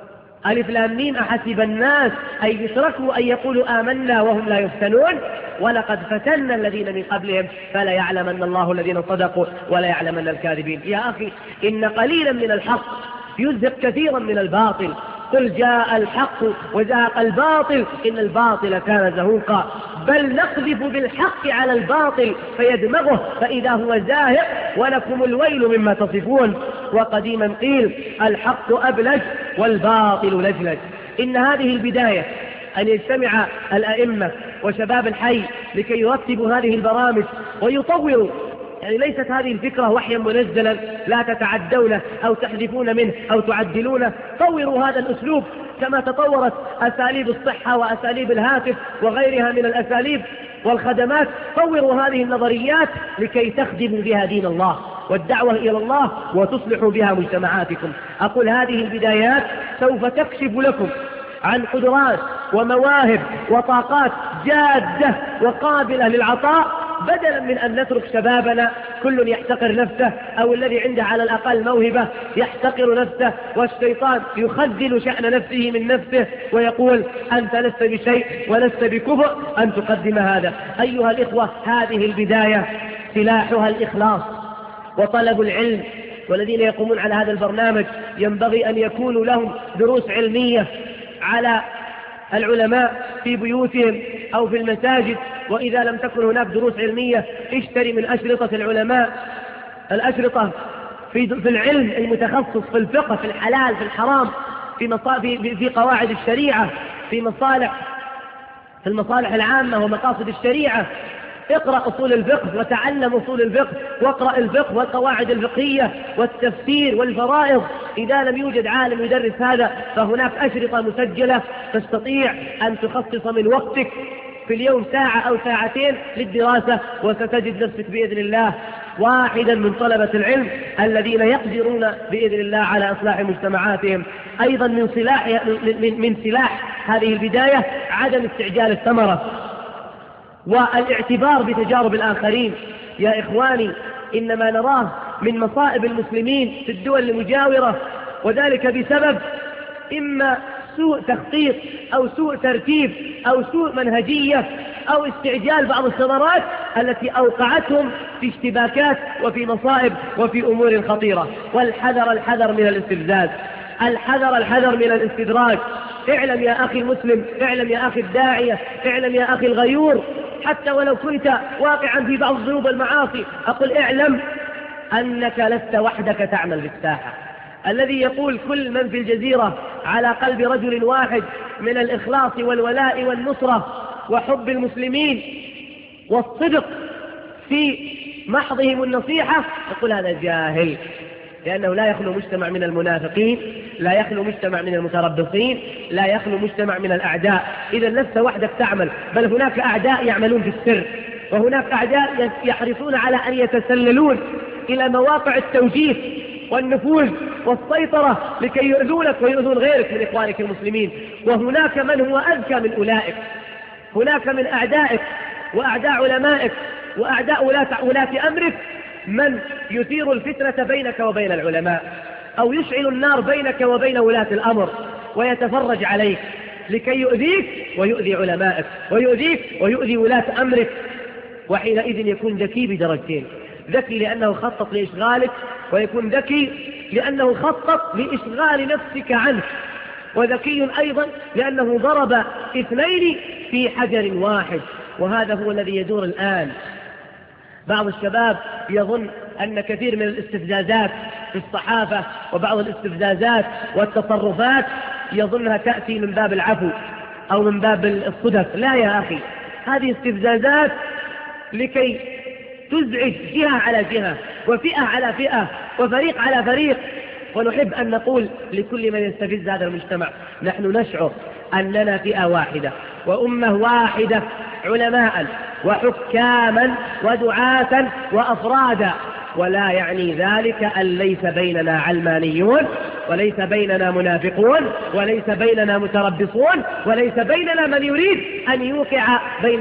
Speaker 1: ألف لام ميم، أحسب الناس أن يتركوا أن يقولوا آمنا وهم لا يفتنون ولقد فتنا الذين من قبلهم فلا يعلمن الله الذين صدقوا ولا يعلمن الكاذبين. يا أخي، إن قليلا من الحق يزهق كثيرا من الباطل. قل جاء الحق وزهق الباطل إن الباطل كان زهوقا، بل نقذف بالحق على الباطل فيدمغه فإذا هو زاهق ولكم الويل مما تصفون. وقديما قيل الحق أبلج والباطل لجلج. إن هذه البداية أن يجتمع الأئمة وشباب الحي لكي يرتبوا هذه البرامج ويطوروا، يعني ليست هذه الفكرة وحيا منزلا لا تتعدونه أو تحذفون منه أو تعدلونه. طوروا هذا الأسلوب كما تطورت أساليب الصحة وأساليب الهاتف وغيرها من الأساليب والخدمات. طوروا هذه النظريات لكي تخدموا بها دين الله والدعوة إلى الله وتصلحوا بها مجتمعاتكم. أقول هذه البدايات سوف تكشف لكم عن قدرات ومواهب وطاقات جادة وقابلة للعطاء، بدلا من أن نترك شبابنا كل يحتقر نفسه، أو الذي عنده على الأقل موهبة يحتقر نفسه، والشيطان يخذل شأن نفسه من نفسه ويقول أنت لست بشيء ولست بكفء أن تقدم هذا. أيها الإخوة، هذه البداية سلاحها الإخلاص وطلب العلم. والذين يقومون على هذا البرنامج ينبغي أن يكونوا لهم دروس علمية على العلماء في بيوتهم أو في المساجد، وإذا لم تكن هناك دروس علمية اشتري من أشرطة العلماء، الأشرطة في العلم المتخصص في الفقه، في الحلال في الحرام، في قواعد الشريعة، في المصالح العامة ومقاصد الشريعة. اقرأ أصول الفقه وتعلم أصول الفقه، واقرأ الفقه والقواعد الفقهية والتفسير والفرائض. إذا لم يوجد عالم يدرس هذا فهناك أشرطة مسجلة تستطيع أن تخصص من وقتك في اليوم ساعة أو ساعتين للدراسة، وستجد نفسك بإذن الله واحدا من طلبة العلم الذين يقدرون بإذن الله على إصلاح مجتمعاتهم. أيضا من سلاح هذه البداية عدم استعجال الثمرة والاعتبار بتجارب الآخرين. يا إخواني، إن ما نراه من مصائب المسلمين في الدول المجاورة، وذلك بسبب إما سوء تخطيط أو سوء ترتيب أو سوء منهجية أو استعجال بعض الثمرات التي أوقعتهم في اشتباكات وفي مصائب وفي أمور خطيرة. والحذر من الاستفزاز، الحذر من الاستدراج. اعلم يا أخي المسلم، اعلم يا أخي الداعية، اعلم يا أخي الغيور، حتى ولو كنت واقعا في بعض الذنوب والمعاصي، أقول اعلم أنك لست وحدك تعمل في الساحة. الذي يقول كل من في الجزيرة على قلب رجل واحد من الإخلاص والولاء والنصرة وحب المسلمين والصدق في محضهم النصيحة، يقول هذا جاهل، لأنه لا يخلو مجتمع من المنافقين، لا يخلو مجتمع من المتربصين، لا يخلو مجتمع من الأعداء. إذا لست وحدك تعمل، بل هناك أعداء يعملون في السر، وهناك أعداء يحرصون على أن يتسللون إلى مواقع التوجيه والنفوذ والسيطرة لكي يؤذونك ويؤذون غيرك من إخوانك المسلمين. وهناك من هو أذكى من أولئك، هناك من أعدائك وأعداء علمائك وأعداء ولاة أمرك من يثير الفتنة بينك وبين العلماء، أو يشعل النار بينك وبين ولاة الأمر ويتفرج عليك لكي يؤذيك ويؤذي علمائك ويؤذيك ويؤذي ولاة أمرك. وحينئذ يكون ذكي بدرجتين: ذكي لأنه خطط لإشغالك، ويكون ذكي لأنه خطط لإشغال نفسك عنك، وذكي أيضا لأنه ضرب اثنين في حجر واحد. وهذا هو الذي يدور الآن. بعض الشباب يظن أن كثير من الاستفزازات في الصحافة وبعض الاستفزازات والتصرفات يظنها تأتي من باب العفو أو من باب الصدف. لا يا أخي، هذه استفزازات لكي تزعج جهة على جهة وفئة على فئة وفريق على فريق. ونحب أن نقول لكل من يستفز هذا المجتمع: نحن نشعر أننا فئة واحدة وأمة واحدة، علماء وحكاما ودعاة وأفرادا، ولا يعني ذلك أن ليس بيننا علمانيون، وليس بيننا منافقون، وليس بيننا متربصون، وليس بيننا من يريد أن يوقع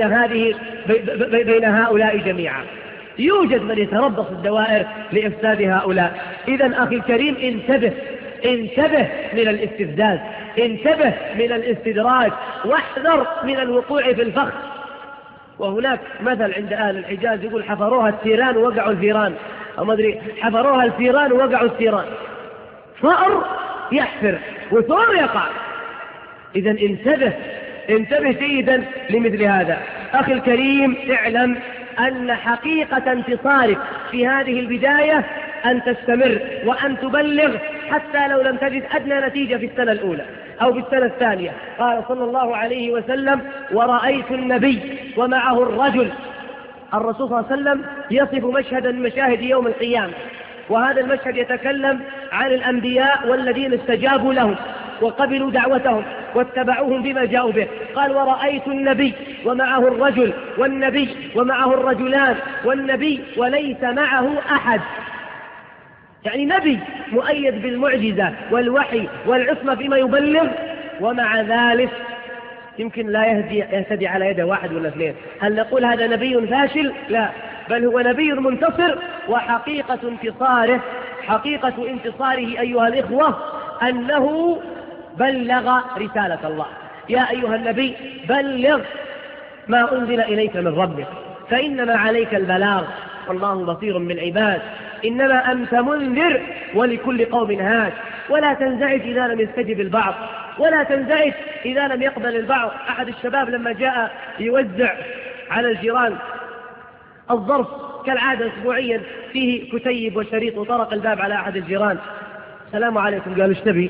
Speaker 1: بين هؤلاء جميعا. يوجد من يتربص الدوائر لإفساد هؤلاء. إذن أخي الكريم، انتبه من الاستفزاز، انتبه من الاستدراج، واحذر من الوقوع في الفخ. وهناك مثل عند أهل الحجاز يقول: حفروها الثيران ووقعوا الفيران، أو ما أدري، حفروها الفيران ووقعوا الثيران. فأر يحفر وثور يقع. إذن انتبه جيدا لمثل هذا. أخي الكريم، اعلم أن حقيقة انتصارك في هذه البداية أن تستمر وأن تبلغ حتى لو لم تجد أدنى نتيجة في السنة الأولى أو في السنة الثانية. قال صلى الله عليه وسلم: ورأيت النبي ومعه الرجل. الرسول صلى الله عليه وسلم يصف مشهدا من مشاهد يوم القيامة، وهذا المشهد يتكلم عن الأنبياء والذين استجابوا لهم وقبلوا دعوتهم واتبعوهم بما جاءوا به. قال: ورأيت النبي ومعه الرجل، والنبي ومعه الرجلان، والنبي وليس معه أحد. يعني نبي مؤيد بالمعجزة والوحي والعصمة فيما يبلغ، ومع ذلك يمكن لا يهتدي على يد واحد ولا اثنين. هل نقول هذا نبي فاشل؟ لا، بل هو نبي منتصر. وحقيقة انتصاره أيها الإخوة أنه بلغ رسالة الله. يا أيها النبي، بلغ ما أنزل إليك من ربك، فإنما عليك البلاغ والله بصير بالعباد. إنما أنت منذر ولكل قوم هاد. ولا تنزعج إذا لم يستجب البعض، ولا تنزعج إذا لم يقبل البعض. أحد الشباب لما جاء يوزع على الجيران الظرف كالعادة أسبوعيا فيه كتيب وشريط، وطرق الباب على أحد الجيران: السلام عليكم. قالوا: ايش تبي؟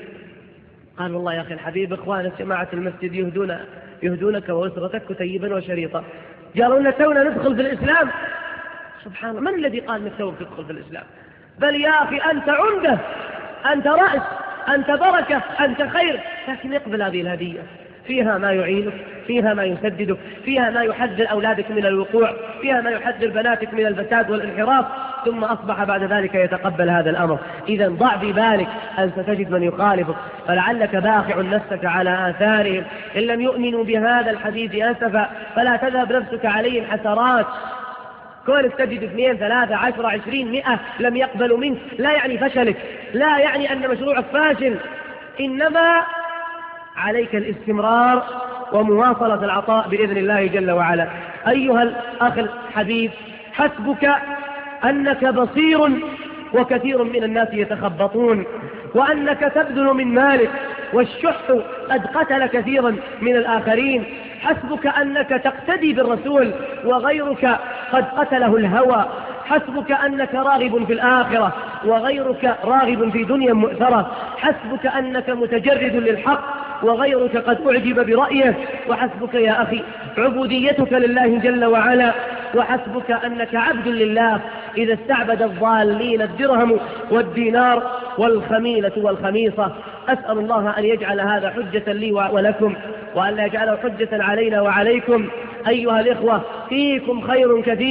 Speaker 1: قال: والله يا أخي الحبيب، إخوان جماعة المسجد يهدونك وأسرتك كتيبا وشريطا. قالوا: لنا تونا ندخل في الإسلام. سبحان الله، من الذي قال انك توك تدخل في الإسلام؟ بل يا أخي أنت عمدة، أنت رأس، أنت بركة، أنت خير. لكن اقبل هذه الهدية، فيها ما يعينك، فيها ما يسددك، فيها ما يحذر أولادك من الوقوع، فيها ما يحذر بناتك من الفساد والانحراف. ثم أصبح بعد ذلك يتقبل هذا الأمر. إذا ضع في بالك أن ستجد من يخالفك، فلعلك باخع نفسك على آثارهم إن لم يؤمنوا بهذا الحديث أسفا، فلا تذهب نفسك عليهم حسرات. كونك تجد 2 3 10 20 100 لم يقبلوا منك لا يعني فشلك، لا يعني أن مشروعك فاشل، إنما عليك الاستمرار ومواصلة العطاء بإذن الله جل وعلا. أيها الأخ الحبيب، حسبك أنك بصير وكثير من الناس يتخبطون، وأنك تبذل من مالك، والشح قد قتل كثيرا من الآخرين. حسبك أنك تقتدي بالرسول وغيرك قد قتله الهوى. حسبك أنك راغب في الآخرة وغيرك راغب في دنيا مؤثرة. حسبك أنك متجرد للحق وغيرك قد أعجب برأيه. وحسبك يا أخي عبوديتك لله جل وعلا. وحسبك أنك عبد لله إذا استعبد الضالين الدرهم والدينار والخميلة والخميصة. أسأل الله أن يجعل هذا حجة لي ولكم، وأن لا يجعله حجة علينا وعليكم. أيها الإخوة، فيكم خير كثير،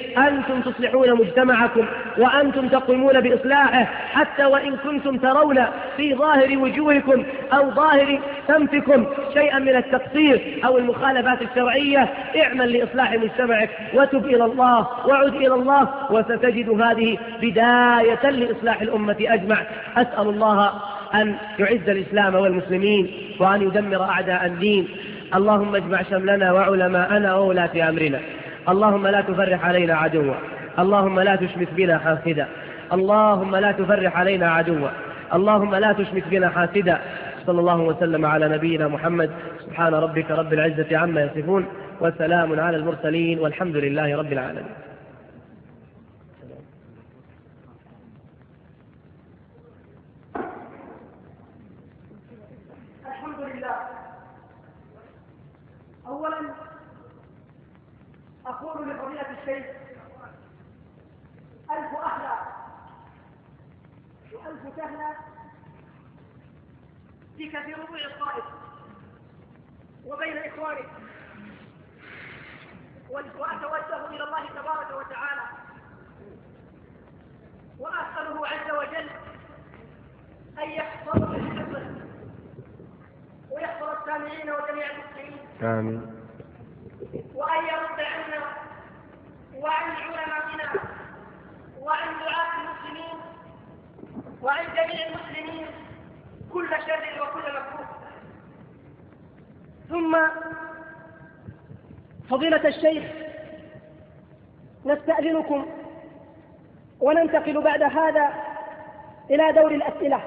Speaker 1: أنتم تصلحون مجتمعكم وأنتم تقومون بإصلاحه، حتى وإن كنتم ترون في ظاهر وجوهكم أو ظاهر سمتكم شيئا من التقصير أو المخالفات الشرعية، اعمل لإصلاح مجتمعك وتب إلى الله وعد إلى الله، وستجد هذه بداية لإصلاح الأمة أجمع. أسأل الله أن يعز الإسلام والمسلمين وأن يدمر أعداء الدين. اللهم اجمع شملنا وعلماءنا وولاة أمرنا. اللهم لا تفرح علينا عدوا، اللهم لا تشمت بنا حاسدا، اللهم لا تفرح علينا عدوا، اللهم لا تشمت بنا حاسدا. صلى الله وسلم على نبينا محمد. سبحان ربك رب العزة عما يصفون، وسلام على المرسلين، والحمد لله رب العالمين.
Speaker 2: الحمد لله. أولا أقول لفضيلة الشيخ ألف أهلا وألف سهلا بك في ربوع الطائف وبين إخوانك، وأتوجه إلى الله تبارك وتعالى وأسأله عز وجل أن يحفظ الحفظ ويحفظ السامعين وجميع المسلمين.
Speaker 1: آمين.
Speaker 2: وأن يرد عنا وعن علمائنا وعن دعاة المسلمين وعن جميع المسلمين كل شر وكل مكروه. ثم فضيلة الشيخ، نستأذنكم وننتقل بعد هذا إلى دور الأسئلة.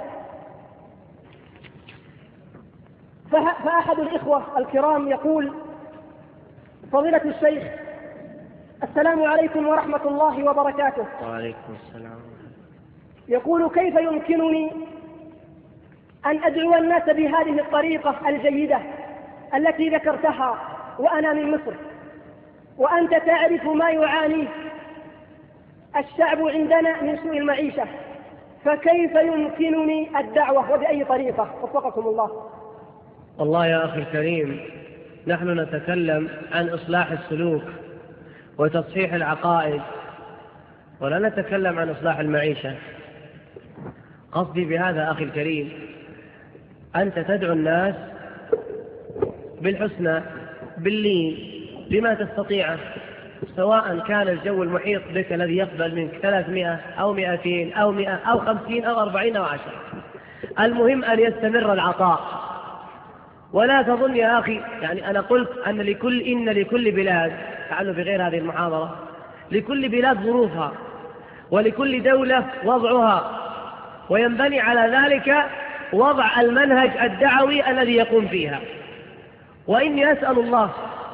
Speaker 2: فأحد الإخوة الكرام يقول: فضيلة الشيخ، السلام عليكم ورحمة الله وبركاته.
Speaker 1: وعليكم السلام.
Speaker 2: يقول: كيف يمكنني أن أدعو الناس بهذه الطريقة الجيدة التي ذكرتها وأنا من مصر، وأنت تعرف ما يعانيه الشعب عندنا من سوء المعيشة، فكيف يمكنني الدعوة وبأي طريقة؟ وفقكم الله.
Speaker 1: والله يا أخي الكريم، نحن نتكلم عن إصلاح السلوك وتصحيح العقائد، ولا نتكلم عن إصلاح المعيشة. قصدي بهذا أخي الكريم أنت تدعو الناس بالحسنى باللين بما تستطيعه، سواء كان الجو المحيط بك الذي يقبل منك 300 أو 200 أو 100 أو 50 أو 40 أو 10، المهم أن يستمر العطاء. ولا تظن يا أخي، يعني أنا قلت أن لكل بلاد، تعالوا بغير هذه المحاضرة، لكل بلاد ظروفها ولكل دولة وضعها، وينبني على ذلك وضع المنهج الدعوي الذي يقوم فيها. وإني أسأل الله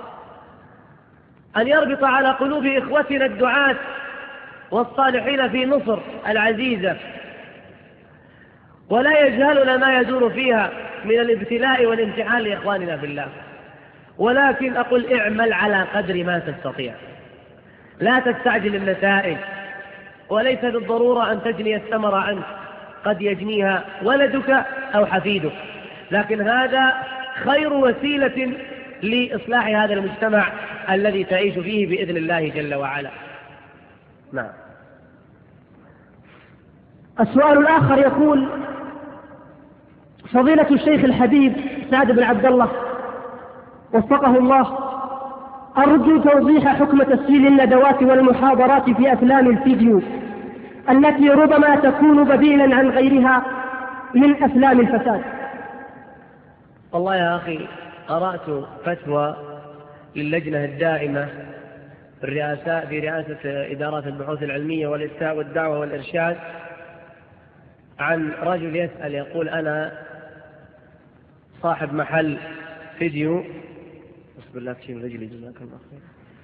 Speaker 1: أن يربط على قلوب إخوتنا الدعاة والصالحين في مصر العزيزة، ولا يجهلنا ما يدور فيها من الابتلاء والامتحان لإخواننا في الله. ولكن أقول اعمل على قدر ما تستطيع، لا تستعجل النتائج، وليس بالضرورة أن تجني الثمرة عنك، قد يجنيها ولدك أو حفيدك، لكن هذا خير وسيلة لإصلاح هذا المجتمع الذي تعيش فيه بإذن الله جل وعلا. نعم.
Speaker 2: السؤال الآخر يقول: فضيلة الشيخ الحبيب سعد بن عبد الله وفقه الله، أرجو توضيح حكم تسجيل الندوات والمحاضرات في أفلام الفيديو التي ربما تكون بديلا عن غيرها من أفلام الفساد.
Speaker 1: والله يا أخي، قرأت فتوى للجنة الدائمة برئاسة إدارات البحوث العلمية والإفتاء والدعوة والإرشاد عن رجل يسأل يقول: أنا صاحب محل فيديو. بسم الله تشيل رجلي جزاك الله خير.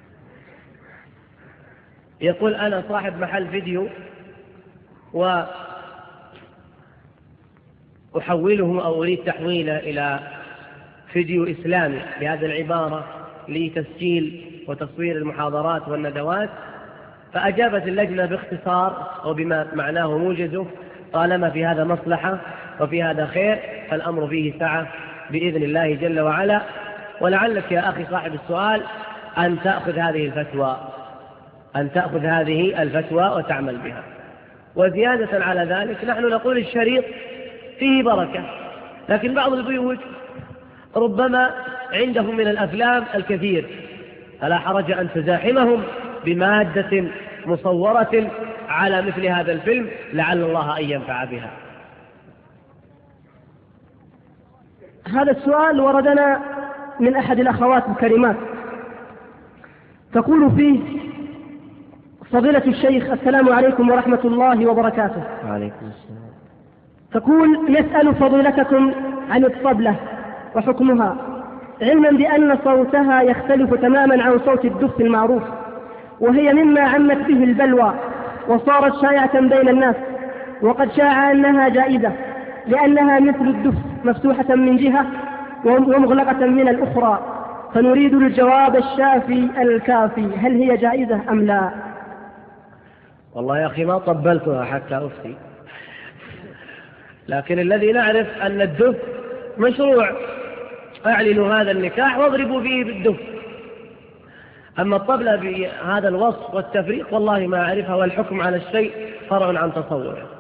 Speaker 1: يقول: أنا صاحب محل فيديو وأحوله أو أريد تحويله إلى فيديو إسلامي بهذه العبارة لتسجيل وتصوير المحاضرات والندوات. فأجابت اللجنة باختصار وبما معناه موجزه: طالما في هذا مصلحة وفي هذا خير فالأمر فيه سعة بإذن الله جل وعلا. ولعلك يا أخي صاحب السؤال أن تأخذ هذه الفتوى، أن تأخذ هذه الفتوى وتعمل بها. وزيادة على ذلك نحن نقول الشريط فيه بركة، لكن بعض البيوت ربما عندهم من الأفلام الكثير، فلا حرج أن تزاحمهم بمادة مصورة على مثل هذا الفيلم لعل الله أن ينفع بها.
Speaker 2: هذا السؤال وردنا من أحد الأخوات الكريمات، تقول فيه: فضيلة الشيخ السلام عليكم ورحمة الله وبركاته.
Speaker 1: وعليكم السلام.
Speaker 2: تقول: نسأل فضيلتكم عن الطبلة وحكمها، علما بأن صوتها يختلف تماما عن صوت الدف المعروف، وهي مما عمت به البلوى وصارت شائعة بين الناس، وقد شاع أنها جائزة لأنها مثل الدف مفتوحة من جهة ومغلقة من الأخرى، فنريد الجواب الشافي الكافي، هل هي جائزة أم لا؟
Speaker 1: والله يا أخي ما طبلتها حتى أفتي، لكن الذي نعرف أن الدف مشروع، أعلنوا هذا النكاح واضربوا فيه بالدف. أما الطبلة بهذا الوصف والتفريق والله ما أعرفها، والحكم على الشيء فرع عن تصوره.